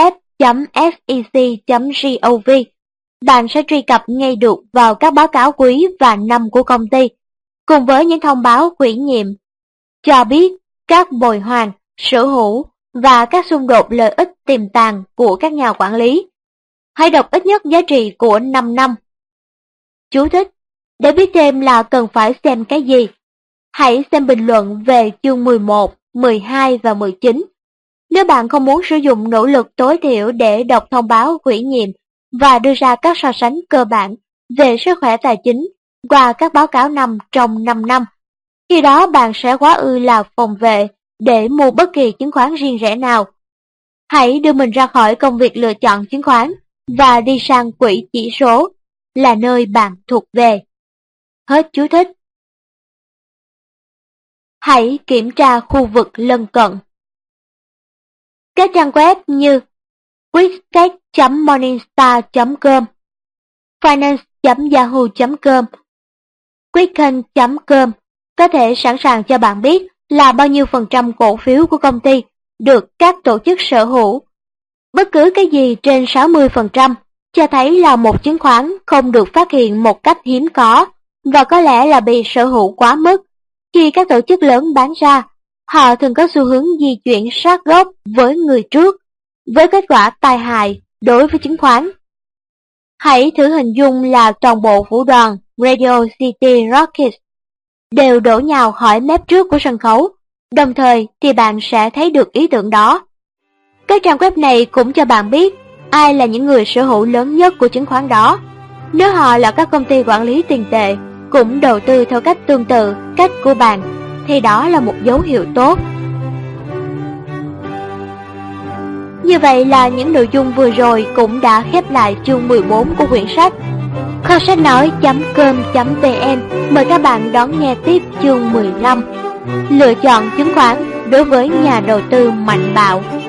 www.sec.gov, bạn sẽ truy cập ngay được vào các báo cáo quý và năm của công ty, cùng với những thông báo ủy nhiệm, cho biết các bồi hoàn, sở hữu và các xung đột lợi ích tiềm tàng của các nhà quản lý. Hãy đọc ít nhất giá trị của 5 năm. Chú thích: để biết thêm là cần phải xem cái gì, hãy xem bình luận về chương 11, 12 và 19. Nếu bạn không muốn sử dụng nỗ lực tối thiểu để đọc thông báo ủy nhiệm và đưa ra các so sánh cơ bản về sức khỏe tài chính qua các báo cáo năm trong 5 năm, khi đó bạn sẽ quá ư là phòng vệ để mua bất kỳ chứng khoán riêng rẽ nào. Hãy đưa mình ra khỏi công việc lựa chọn chứng khoán và đi sang quỹ chỉ số, là nơi bạn thuộc về. Hết chú thích. Hãy kiểm tra khu vực lân cận. Các trang web như quickstake.morningstar.com, finance.yahoo.com, quicken.com có thể sẵn sàng cho bạn biết là bao nhiêu % cổ phiếu của công ty được các tổ chức sở hữu. Bất cứ cái gì trên 60% cho thấy là một chứng khoán không được phát hiện một cách hiếm có và có lẽ là bị sở hữu quá mức. Khi các tổ chức lớn bán ra, họ thường có xu hướng di chuyển sát gốc với người trước, với kết quả tai hại đối với chứng khoán. Hãy thử hình dung là toàn bộ vũ đoàn Radio City Rockets đều đổ nhào khỏi mép trước của sân khấu, đồng thời thì bạn sẽ thấy được ý tưởng đó. Các trang web này cũng cho bạn biết ai là những người sở hữu lớn nhất của chứng khoán đó. Nếu họ là các công ty quản lý tiền tệ cũng đầu tư theo cách tương tự cách của bạn, thì đó là một dấu hiệu tốt. Như vậy là những nội dung vừa rồi cũng đã khép lại chương 14 của quyển sách. Kho sách nói.com.vn mời các bạn đón nghe tiếp chương 15. Lựa chọn chứng khoán đối với nhà đầu tư mạnh bạo.